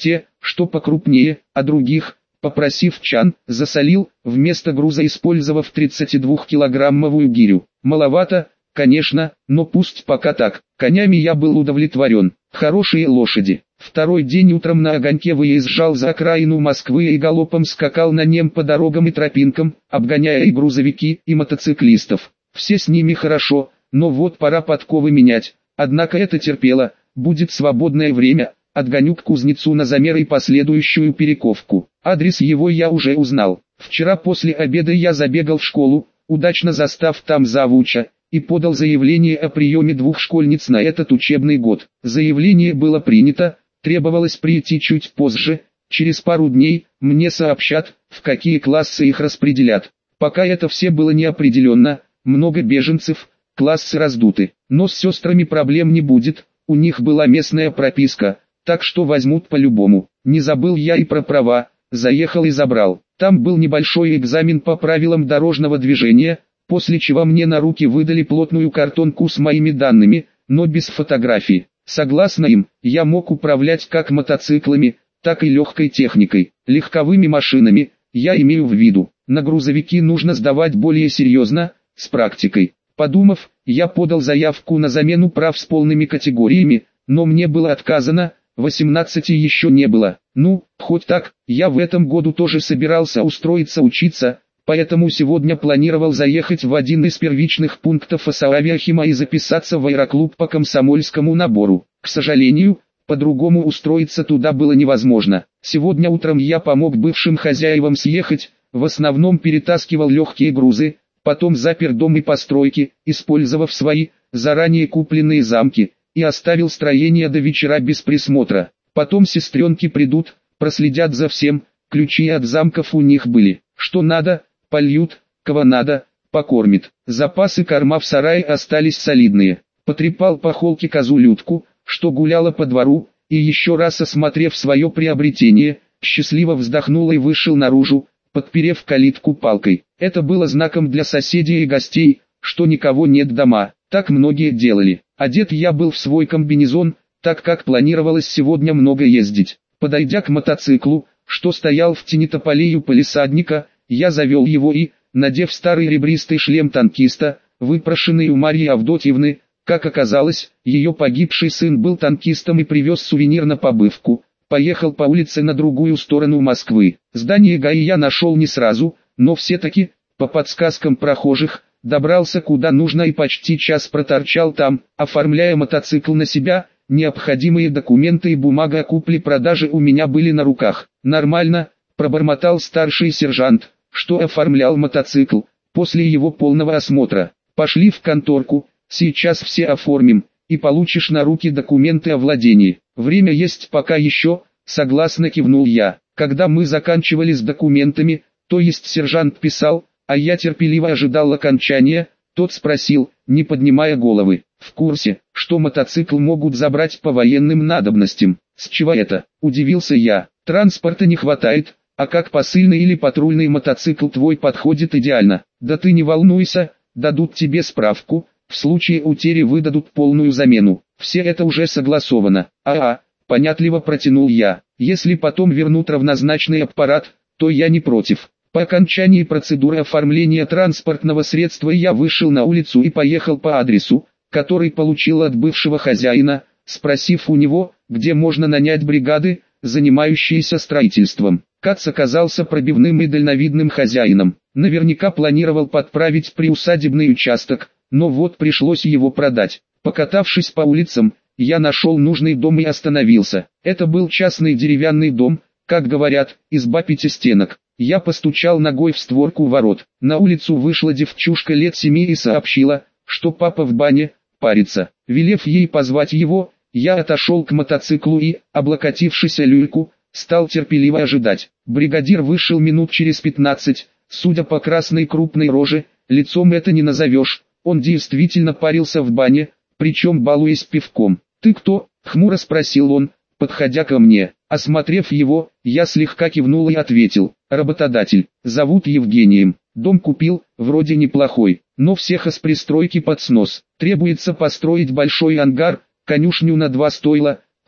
те, что покрупнее, а других, попросив чан, засолил, вместо груза использовав тридцатидвухкилограммовую гирю. Маловато, конечно, но пусть пока так. Конями я был удовлетворен. Хорошие лошади. Второй день утром на огоньке выезжал за окраину Москвы и галопом скакал на нем по дорогам и тропинкам, обгоняя и грузовики, и мотоциклистов. Все с ними хорошо, но вот пора подковы менять. Однако это терпело, будет свободное время, отгоню к кузнецу на замер и последующую перековку. Адрес его я уже узнал. Вчера после обеда я забегал в школу, удачно застав там завуча, и подал заявление о приеме двух школьниц на этот учебный год. Заявление было принято, требовалось прийти чуть позже, через пару дней мне сообщат, в какие классы их распределят. Пока это все было неопределенно, много беженцев, классы раздуты, но с сестрами проблем не будет, у них была местная прописка, так что возьмут по-любому. Не забыл я и про права, заехал и забрал. Там был небольшой экзамен по правилам дорожного движения, после чего мне на руки выдали плотную картонку с моими данными, но без фотографий. Согласно им, я мог управлять как мотоциклами, так и легкой техникой, легковыми машинами, я имею в виду. На грузовики нужно сдавать более серьезно, с практикой. Подумав, я подал заявку на замену прав с полными категориями, но мне было отказано, восемнадцати еще не было. Ну, хоть так, я в этом году тоже собирался устроиться учиться, поэтому сегодня планировал заехать в один из первичных пунктов Асавиахима и записаться в аэроклуб по комсомольскому набору. К сожалению, по-другому устроиться туда было невозможно. Сегодня утром я помог бывшим хозяевам съехать, в основном перетаскивал легкие грузы, потом запер дом и постройки, использовав свои, заранее купленные замки, и оставил строение до вечера без присмотра. Потом сестренки придут, проследят за всем, ключи от замков у них были. Что надо, польют, кого надо, покормит. Запасы корма в сарае остались солидные. Потрепал по холке козу-людку, что гуляла по двору, и еще раз осмотрев свое приобретение, счастливо вздохнул и вышел наружу, подперев калитку палкой. Это было знаком для соседей и гостей, что никого нет дома. Так многие делали. Одет я был в свой комбинезон, так как планировалось сегодня много ездить. Подойдя к мотоциклу, что стоял в тени тополей у палисадника, я завел его и, надев старый ребристый шлем танкиста, выпрошенный у Марьи Авдотьевны, как оказалось, ее погибший сын был танкистом и привез сувенир на побывку, поехал по улице на другую сторону Москвы. Здание ГАИ я нашел не сразу, но все-таки, по подсказкам прохожих, добрался куда нужно и почти час проторчал там, оформляя мотоцикл на себя. Необходимые документы и бумага о купле-продаже у меня были на руках. Нормально, пробормотал старший сержант, что оформлял мотоцикл, после его полного осмотра. Пошли в конторку, сейчас все оформим, и получишь на руки документы о владении. Время есть пока еще, согласно кивнул я. Когда мы заканчивали с документами, то есть сержант писал, а я терпеливо ожидал окончания, тот спросил, не поднимая головы: в курсе, что мотоцикл могут забрать по военным надобностям? С чего это? Удивился я. Транспорта не хватает, а как посыльный или патрульный мотоцикл твой подходит идеально. Да ты не волнуйся, дадут тебе справку, в случае утери выдадут полную замену. Все это уже согласовано. А-а, понятливо протянул я. Если потом вернут равнозначный аппарат, то я не против. По окончании процедуры оформления транспортного средства я вышел на улицу и поехал по адресу, который получил от бывшего хозяина, спросив у него, где можно нанять бригады, занимающиеся строительством. Кац оказался пробивным и дальновидным хозяином. Наверняка планировал подправить приусадебный участок, но вот пришлось его продать. Покатавшись по улицам, я нашел нужный дом и остановился. Это был частный деревянный дом, как говорят, изба пятистенок. Я постучал ногой в створку ворот. На улицу вышла девчушка лет семи и сообщила, что папа в бане, парится. Велев ей позвать его, я отошел к мотоциклу и, облокотившись о люльку, стал терпеливо ожидать. Бригадир вышел минут через пятнадцать, судя по красной крупной роже, лицом это не назовешь. Он действительно парился в бане, причем балуясь пивком. «Ты кто?» — хмуро спросил он, подходя ко мне. Осмотрев его, я слегка кивнул и ответил: работодатель, зовут Евгением, дом купил, вроде неплохой, но все хозпристройки под снос. Требуется построить большой ангар, конюшню на два стойла,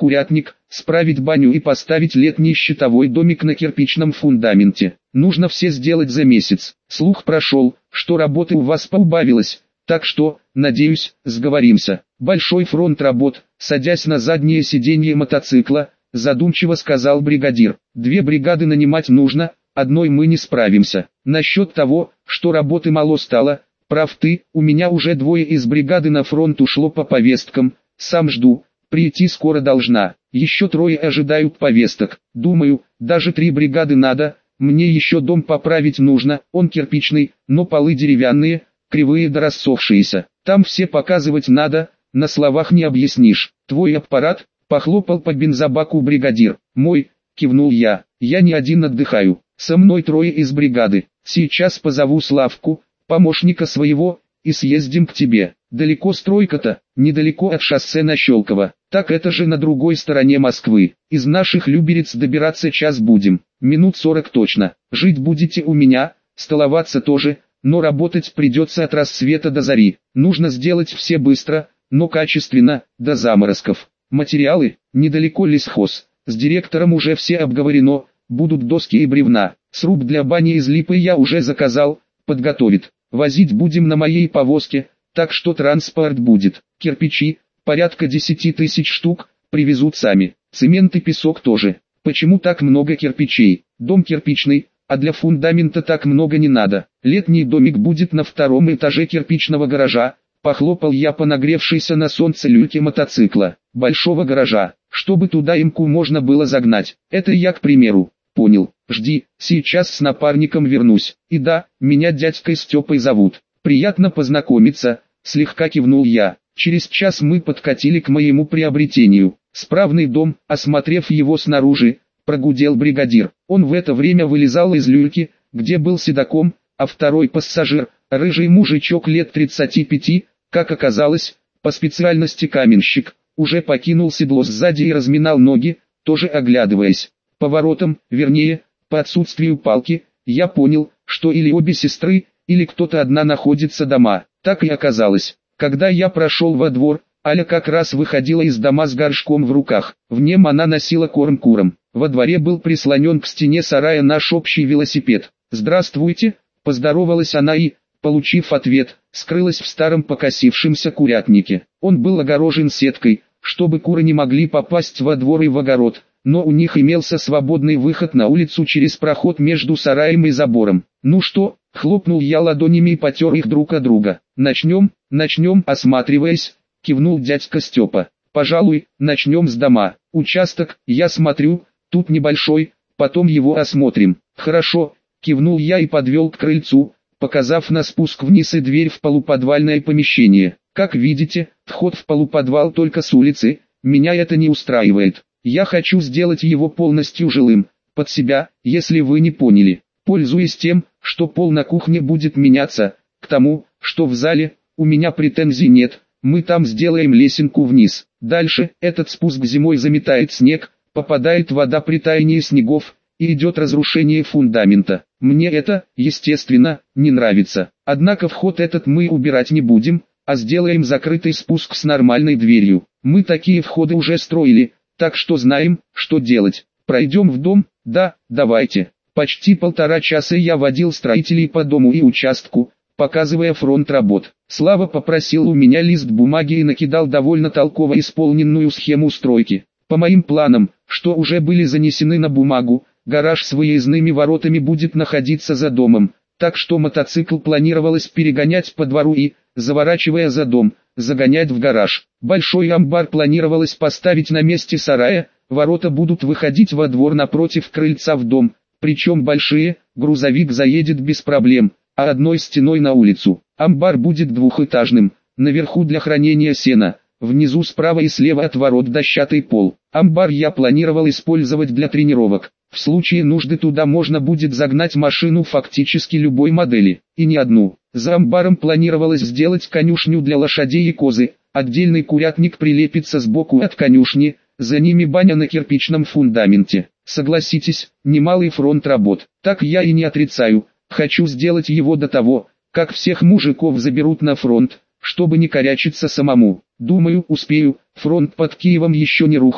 курятник, справить баню и поставить летний щитовой домик на кирпичном фундаменте. Нужно все сделать за месяц. Слух прошел, что работы у вас поубавилось, так что, надеюсь, сговоримся. Большой фронт работ, садясь на заднее сиденье мотоцикла, задумчиво сказал бригадир. Две бригады нанимать нужно, одной мы не справимся. Насчет того, что работы мало стало, прав ты, у меня уже двое из бригады на фронт ушло по повесткам, сам жду, прийти скоро должна. Еще трое ожидают повесток. Думаю, даже три бригады надо, мне еще дом поправить нужно, он кирпичный, но полы деревянные, кривые да рассохшиеся. Там все показывать надо, на словах не объяснишь. Твой аппарат, похлопал по бензобаку бригадир. Мой, кивнул я, я не один отдыхаю, со мной трое из бригады. Сейчас позову Славку, помощника своего, и съездим к тебе. Далеко стройка-то, недалеко от шоссе на Щелково. Так это же на другой стороне Москвы. Из наших Люберец добираться час будем, минут сорок точно. Жить будете у меня, столоваться тоже, но работать придется от рассвета до зари. Нужно сделать все быстро, но качественно, до заморозков. Материалы, недалеко лесхоз, с директором уже все обговорено, будут доски и бревна. Сруб для бани из липы я уже заказал, подготовит. Возить будем на моей повозке, так что транспорт будет. Кирпичи, порядка десяти тысяч штук, привезут сами. Цемент и песок тоже. Почему так много кирпичей? Дом кирпичный, а для фундамента так много не надо. Летний домик будет на втором этаже кирпичного гаража. Похлопал я по нагревшейся на солнце люльке мотоцикла. Большого гаража, чтобы туда имку можно было загнать. Это я к примеру. Понял, жди, сейчас с напарником вернусь. И да, меня дядькой Степой зовут. Приятно познакомиться, слегка кивнул я. Через час мы подкатили к моему приобретению. Справный дом, осмотрев его снаружи, прогудел бригадир. Он в это время вылезал из люльки, где был седаком, а второй пассажир, рыжий мужичок лет тридцати пяти, как оказалось, по специальности каменщик, уже покинул седло сзади и разминал ноги, тоже оглядываясь. Поворотом, вернее, по отсутствию палки, я понял, что или обе сестры, или кто-то одна находится дома. Так и оказалось. Когда я прошел во двор, Аля как раз выходила из дома с горшком в руках. В нем она носила корм курам. Во дворе был прислонен к стене сарая наш общий велосипед. «Здравствуйте», — поздоровалась она и, получив ответ, скрылась в старом покосившемся курятнике. Он был огорожен сеткой, чтобы куры не могли попасть во двор и в огород, но у них имелся свободный выход на улицу через проход между сараем и забором. «Ну что?» — хлопнул я ладонями и потер их друг от друга. «Начнем, начнем», осматриваясь, кивнул дядька Степа. «Пожалуй, начнем с дома. Участок, я смотрю, тут небольшой, потом его осмотрим». «Хорошо», — кивнул я и подвел к крыльцу, показав на спуск вниз и дверь в полуподвальное помещение. «Как видите, вход в полуподвал только с улицы, меня это не устраивает. Я хочу сделать его полностью жилым, под себя, если вы не поняли. Пользуясь тем, что пол на кухне будет меняться, к тому, что в зале, у меня претензий нет, мы там сделаем лесенку вниз. Дальше, этот спуск зимой заметает снег, попадает вода при таянии снегов, и идет разрушение фундамента. Мне это, естественно, не нравится. Однако вход этот мы убирать не будем, а сделаем закрытый спуск с нормальной дверью. Мы такие входы уже строили, так что знаем, что делать. Пройдем в дом? Да, давайте». Почти полтора часа я водил строителей по дому и участку, показывая фронт работ. Слава попросил у меня лист бумаги и накидал довольно толково исполненную схему стройки. По моим планам, что уже были занесены на бумагу, гараж с выездными воротами будет находиться за домом, так что мотоцикл планировалось перегонять по двору и, заворачивая за дом, загонять в гараж. Большой амбар планировалось поставить на месте сарая, ворота будут выходить во двор напротив крыльца в дом, причем большие, грузовик заедет без проблем, а одной стеной на улицу. Амбар будет двухэтажным, наверху для хранения сена, внизу справа и слева от ворот дощатый пол. Амбар я планировал использовать для тренировок. В случае нужды туда можно будет загнать машину фактически любой модели, и не одну. За амбаром планировалось сделать конюшню для лошадей и козы, отдельный курятник прилепится сбоку от конюшни, за ними баня на кирпичном фундаменте. Согласитесь, немалый фронт работ. Так я и не отрицаю, хочу сделать его до того, как всех мужиков заберут на фронт, чтобы не корячиться самому. Думаю, успею, фронт под Киевом еще не рухнул,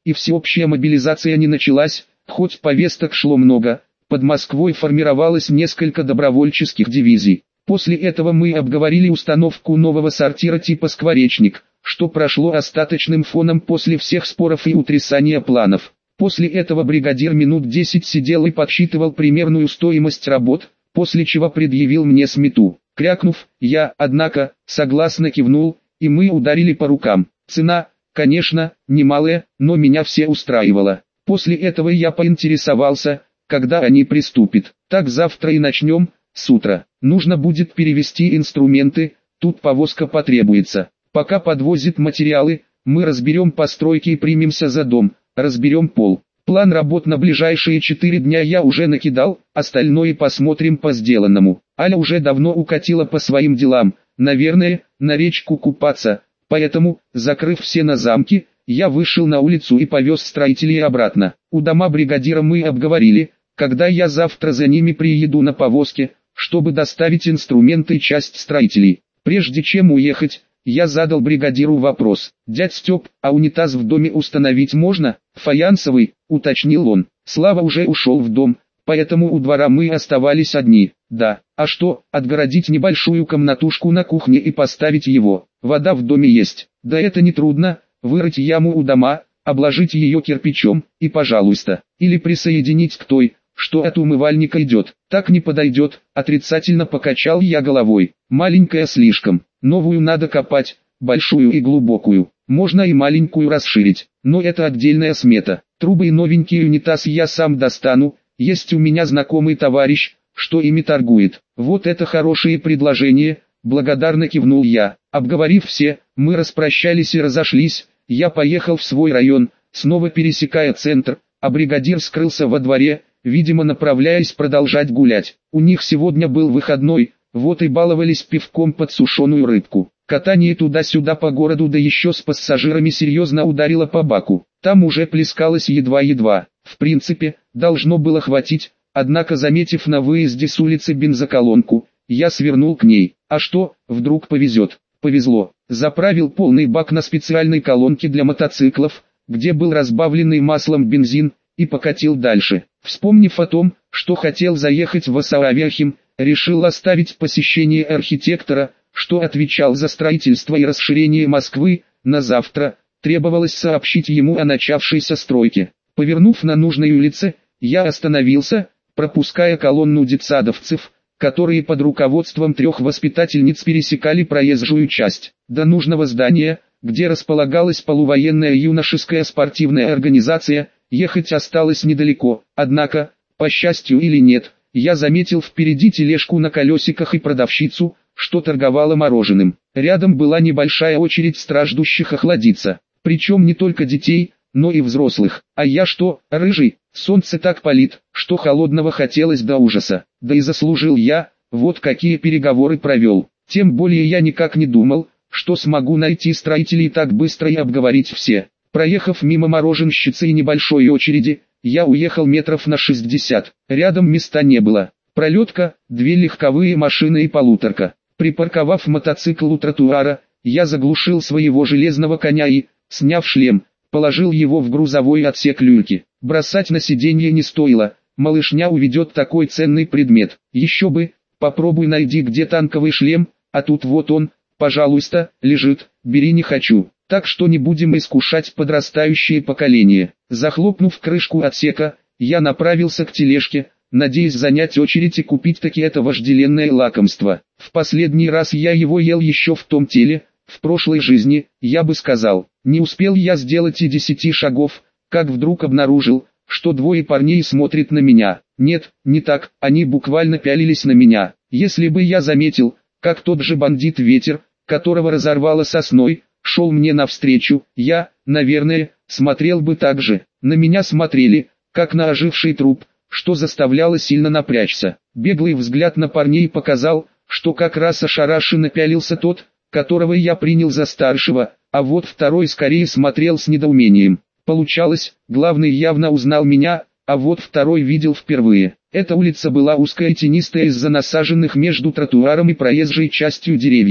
и всеобщая мобилизация не началась, хоть повесток шло много, под Москвой формировалось несколько добровольческих дивизий. После этого мы обговорили установку нового сортира типа «Скворечник», что прошло остаточным фоном после всех споров и утрясания планов. После этого бригадир минут десять сидел и подсчитывал примерную стоимость работ, после чего предъявил мне смету. Крякнув, я, однако, согласно кивнул, и мы ударили по рукам. Цена, конечно, немалая, но меня все устраивало. После этого я поинтересовался, когда они приступят. Так завтра и начнем, с утра. Нужно будет перевести инструменты, тут повозка потребуется. Пока подвозит материалы, мы разберем постройки и примемся за дом, разберем пол. План работ на ближайшие четыре дня я уже накидал, остальное посмотрим по сделанному. Аля уже давно укатила по своим делам, наверное, на речку купаться, поэтому, закрыв все на замки, я вышел на улицу и повез строителей обратно. У дома бригадира мы обговорили, когда я завтра за ними приеду на повозке, чтобы доставить инструменты и часть строителей. Прежде чем уехать, я задал бригадиру вопрос. «Дядь Степ, а унитаз в доме установить можно?» «Фаянсовый», уточнил он. Слава уже ушел в дом, поэтому у двора мы оставались одни. Да, а что, отгородить небольшую комнатушку на кухне и поставить его? Вода в доме есть. Да это не трудно, вырыть яму у дома, обложить ее кирпичом, и пожалуйста. Или присоединить к той, что от умывальника идет. Так не подойдет, отрицательно покачал я головой. Маленькая слишком. Новую надо копать, большую и глубокую. Можно и маленькую расширить, но это отдельная смета. Трубы и новенький унитаз я сам достану, есть у меня знакомый товарищ, что ими торгует. Вот это хорошее предложение, благодарно кивнул я. Обговорив все, мы распрощались и разошлись, я поехал в свой район, снова пересекая центр, а бригадир скрылся во дворе, видимо направляясь продолжать гулять. У них сегодня был выходной, вот и баловались пивком под сушеную рыбку. Катание туда-сюда по городу да еще с пассажирами серьезно ударило по баку. Там уже плескалось едва-едва. В принципе, должно было хватить, однако заметив на выезде с улицы бензоколонку, я свернул к ней. А что, вдруг повезет? Повезло. Заправил полный бак на специальной колонке для мотоциклов, где был разбавленный маслом бензин, и покатил дальше. Вспомнив о том, что хотел заехать в Асаавяхим, решил оставить посещение архитектора, что отвечал за строительство и расширение Москвы, на завтра. Требовалось сообщить ему о начавшейся стройке. Повернув на нужной улице, я остановился, пропуская колонну детсадовцев, которые под руководством трех воспитательниц пересекали проезжую часть. До нужного здания, где располагалась полувоенная юношеская спортивная организация, ехать осталось недалеко, однако, по счастью или нет, я заметил впереди тележку на колесиках и продавщицу, что торговала мороженым. Рядом была небольшая очередь страждущих охладиться, причем не только детей, но и взрослых. А я что, рыжий, солнце так палит, что холодного хотелось до ужаса. Да и заслужил я, вот какие переговоры провел. Тем более я никак не думал, что смогу найти строителей так быстро и обговорить все. Проехав мимо мороженщицы и небольшой очереди, я уехал метров на шестьдесят. Рядом места не было. Пролетка, две легковые машины и полуторка. Припарковав мотоцикл у тротуара, я заглушил своего железного коня и, сняв шлем, положил его в грузовой отсек люльки. Бросать на сиденье не стоило, малышня уведет такой ценный предмет. Еще бы, попробуй найди где танковый шлем, а тут вот он, пожалуйста, лежит, бери не хочу. Так что не будем искушать подрастающее поколение. Захлопнув крышку отсека, я направился к тележке, надеясь занять очередь и купить таки это вожделенное лакомство. В последний раз я его ел еще в том теле, в прошлой жизни, я бы сказал. Не успел я сделать и десяти шагов, как вдруг обнаружил, что двое парней смотрят на меня. Нет, не так, они буквально пялились на меня. Если бы я заметил, как тот же бандит Ветер, которого разорвало сосной, шел мне навстречу, я, наверное, смотрел бы так же. На меня смотрели, как на оживший труп, что заставляло сильно напрячься. Беглый взгляд на парней показал, что как раз ошарашенно пялился тот, которого я принял за старшего, а вот второй скорее смотрел с недоумением. Получалось, главный явно узнал меня, а вот второй видел впервые. Эта улица была узкая и тенистая из-за насаженных между тротуаром и проезжей частью деревьев.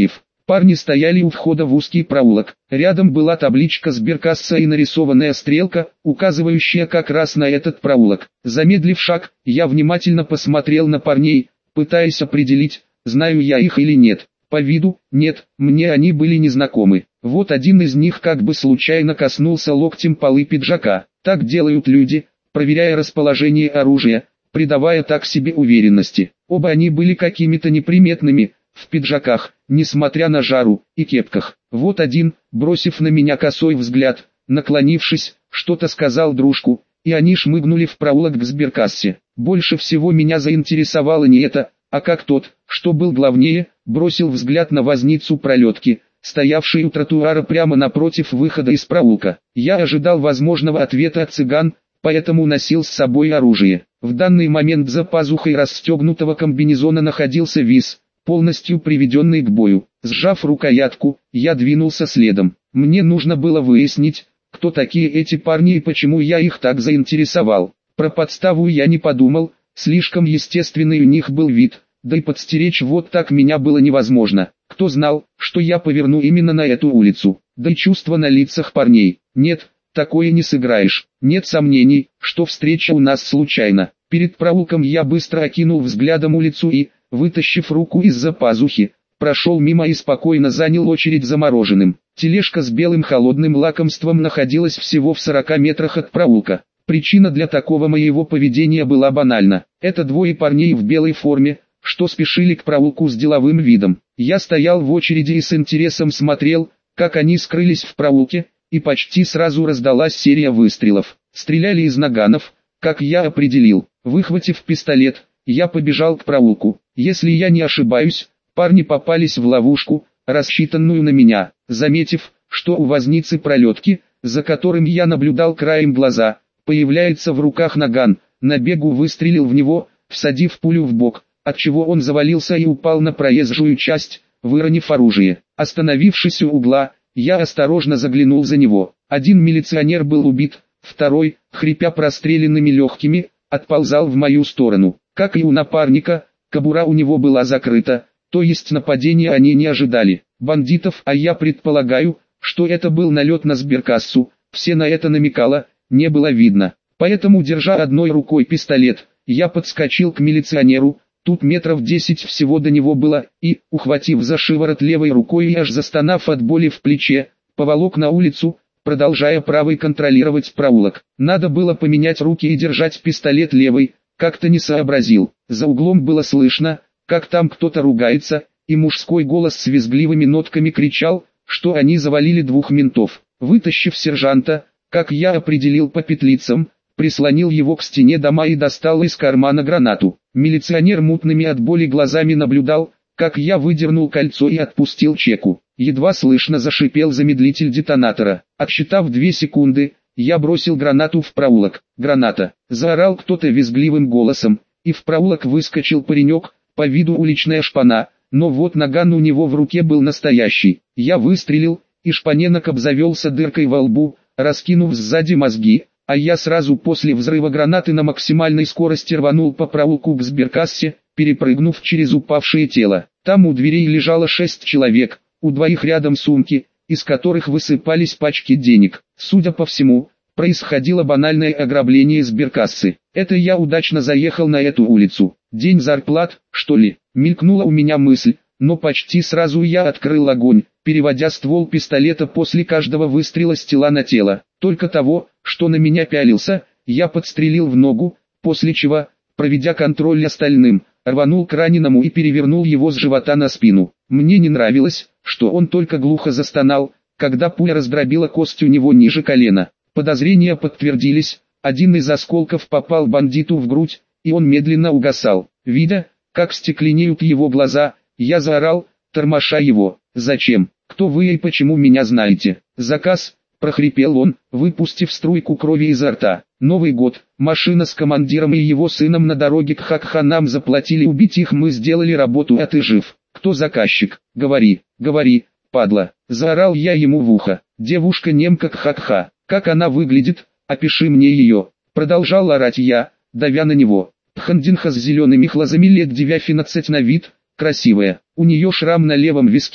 Парни стояли у входа в узкий проулок. Рядом была табличка сберкасса и нарисованная стрелка, указывающая как раз на этот проулок. Замедлив шаг, я внимательно посмотрел на парней, пытаясь определить, знаю я их или нет. По виду, нет, мне они были незнакомы. Вот один из них как бы случайно коснулся локтем полы пиджака. Так делают люди, проверяя расположение оружия, придавая так себе уверенности. Оба они были какими-то неприметными, в пиджаках, несмотря на жару, и кепках. Вот один, бросив на меня косой взгляд, наклонившись, что-то сказал дружку, и они шмыгнули в проулок к сберкассе. Больше всего меня заинтересовало не это, а как тот, что был главнее, бросил взгляд на возницу пролетки, стоявший у тротуара прямо напротив выхода из проулка. Я ожидал возможного ответа от цыган, поэтому носил с собой оружие. В данный момент за пазухой расстегнутого комбинезона находился виз, полностью приведенный к бою. Сжав рукоятку, я двинулся следом. Мне нужно было выяснить, кто такие эти парни и почему я их так заинтересовал. Про подставу я не подумал, слишком естественный у них был вид, да и подстеречь вот так меня было невозможно. Кто знал, что я поверну именно на эту улицу, да и чувства на лицах парней. Нет, такое не сыграешь. Нет сомнений, что встреча у нас случайна. Перед проулком я быстро окинул взглядом улицу и, вытащив руку из-за пазухи, прошел мимо и спокойно занял очередь за мороженым. Тележка с белым холодным лакомством находилась всего в сорока метрах от проулка. Причина для такого моего поведения была банальна. Это двое парней в белой форме, что спешили к проулку с деловым видом. Я стоял в очереди и с интересом смотрел, как они скрылись в проулке, и почти сразу раздалась серия выстрелов. Стреляли из наганов, как я определил. Выхватив пистолет, я побежал к проулку. Если я не ошибаюсь, парни попались в ловушку, рассчитанную на меня. Заметив, что у возницы пролетки, за которым я наблюдал краем глаза, появляется в руках наган, на бегу выстрелил в него, всадив пулю в бок, отчего он завалился и упал на проезжую часть, выронив оружие. Остановившись у угла, я осторожно заглянул за него. Один милиционер был убит, второй, хрипя простреленными легкими, отползал в мою сторону. Как и у напарника, кобура у него была закрыта, то есть нападения они не ожидали. Бандитов, а я предполагаю, что это был налет на сберкассу, все на это намекало, не было видно. Поэтому, держа одной рукой пистолет, я подскочил к милиционеру, тут метров десять всего до него было, и, ухватив за шиворот левой рукой и аж застонав от боли в плече, поволок на улицу, продолжая правой контролировать проулок. Надо было поменять руки и держать пистолет левой, как-то не сообразил. За углом было слышно, как там кто-то ругается, и мужской голос с визгливыми нотками кричал, что они завалили двух ментов. Вытащив сержанта, как я определил по петлицам, прислонил его к стене дома и достал из кармана гранату. Милиционер мутными от боли глазами наблюдал, как я выдернул кольцо и отпустил чеку. Едва слышно зашипел замедлитель детонатора. Отсчитав две секунды, я бросил гранату в проулок. Граната! Заорал кто-то визгливым голосом, и в проулок выскочил паренек, по виду уличная шпана, но вот наган у него в руке был настоящий. Я выстрелил, и шпаненок обзавелся дыркой во лбу, раскинув сзади мозги, а я сразу после взрыва гранаты на максимальной скорости рванул по проулку к сберкассе, перепрыгнув через упавшее тело. Там у дверей лежало шесть человек, у двоих рядом сумки, из которых высыпались пачки денег. Судя по всему, происходило банальное ограбление сберкассы. Это я удачно заехал на эту улицу. День зарплат, что ли? Мелькнула у меня мысль, но почти сразу я открыл огонь, переводя ствол пистолета после каждого выстрела с тела на тело. Только того, что на меня пялился, я подстрелил в ногу, после чего, проведя контроль остальным, рванул к раненому и перевернул его с живота на спину. Мне не нравилось, что он только глухо застонал, когда пуля раздробила кость у него ниже колена. Подозрения подтвердились, один из осколков попал бандиту в грудь, и он медленно угасал. Видя, как стекленеют его глаза, я заорал, тормоша его. «Зачем? Кто вы и почему меня знаете?» «Заказ», — прохрипел он, выпустив струйку крови изо рта. «Новый год, машина с командиром и его сыном на дороге к Хакха, нам заплатили убить их, мы сделали работу, а ты жив. Кто заказчик? Говори, говори, падла!» Заорал я ему в ухо. «Девушка-немка Кхакха. Как она выглядит? Опиши мне ее!» Продолжал орать я, давя на него. Пхандинха с зелеными глазами лет девятнадцать на вид, красивая. У нее шрам на левом виске,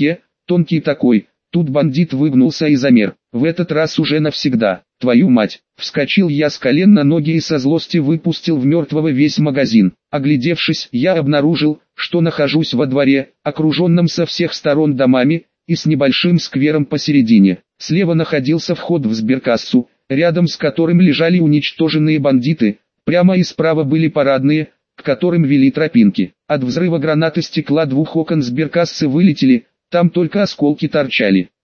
тонкий такой. Тут бандит выгнулся и замер. В этот раз уже навсегда. Твою мать! Вскочил я с колен на ноги и со злости выпустил в мертвого весь магазин. Оглядевшись, я обнаружил, что нахожусь во дворе, окруженном со всех сторон домами, и с небольшим сквером посередине. Слева находился вход в сберкассу, рядом с которым лежали уничтоженные бандиты. Прямо и справа были парадные, к которым вели тропинки. От взрыва гранаты стекла двух окон сберкассы вылетели, там только осколки торчали.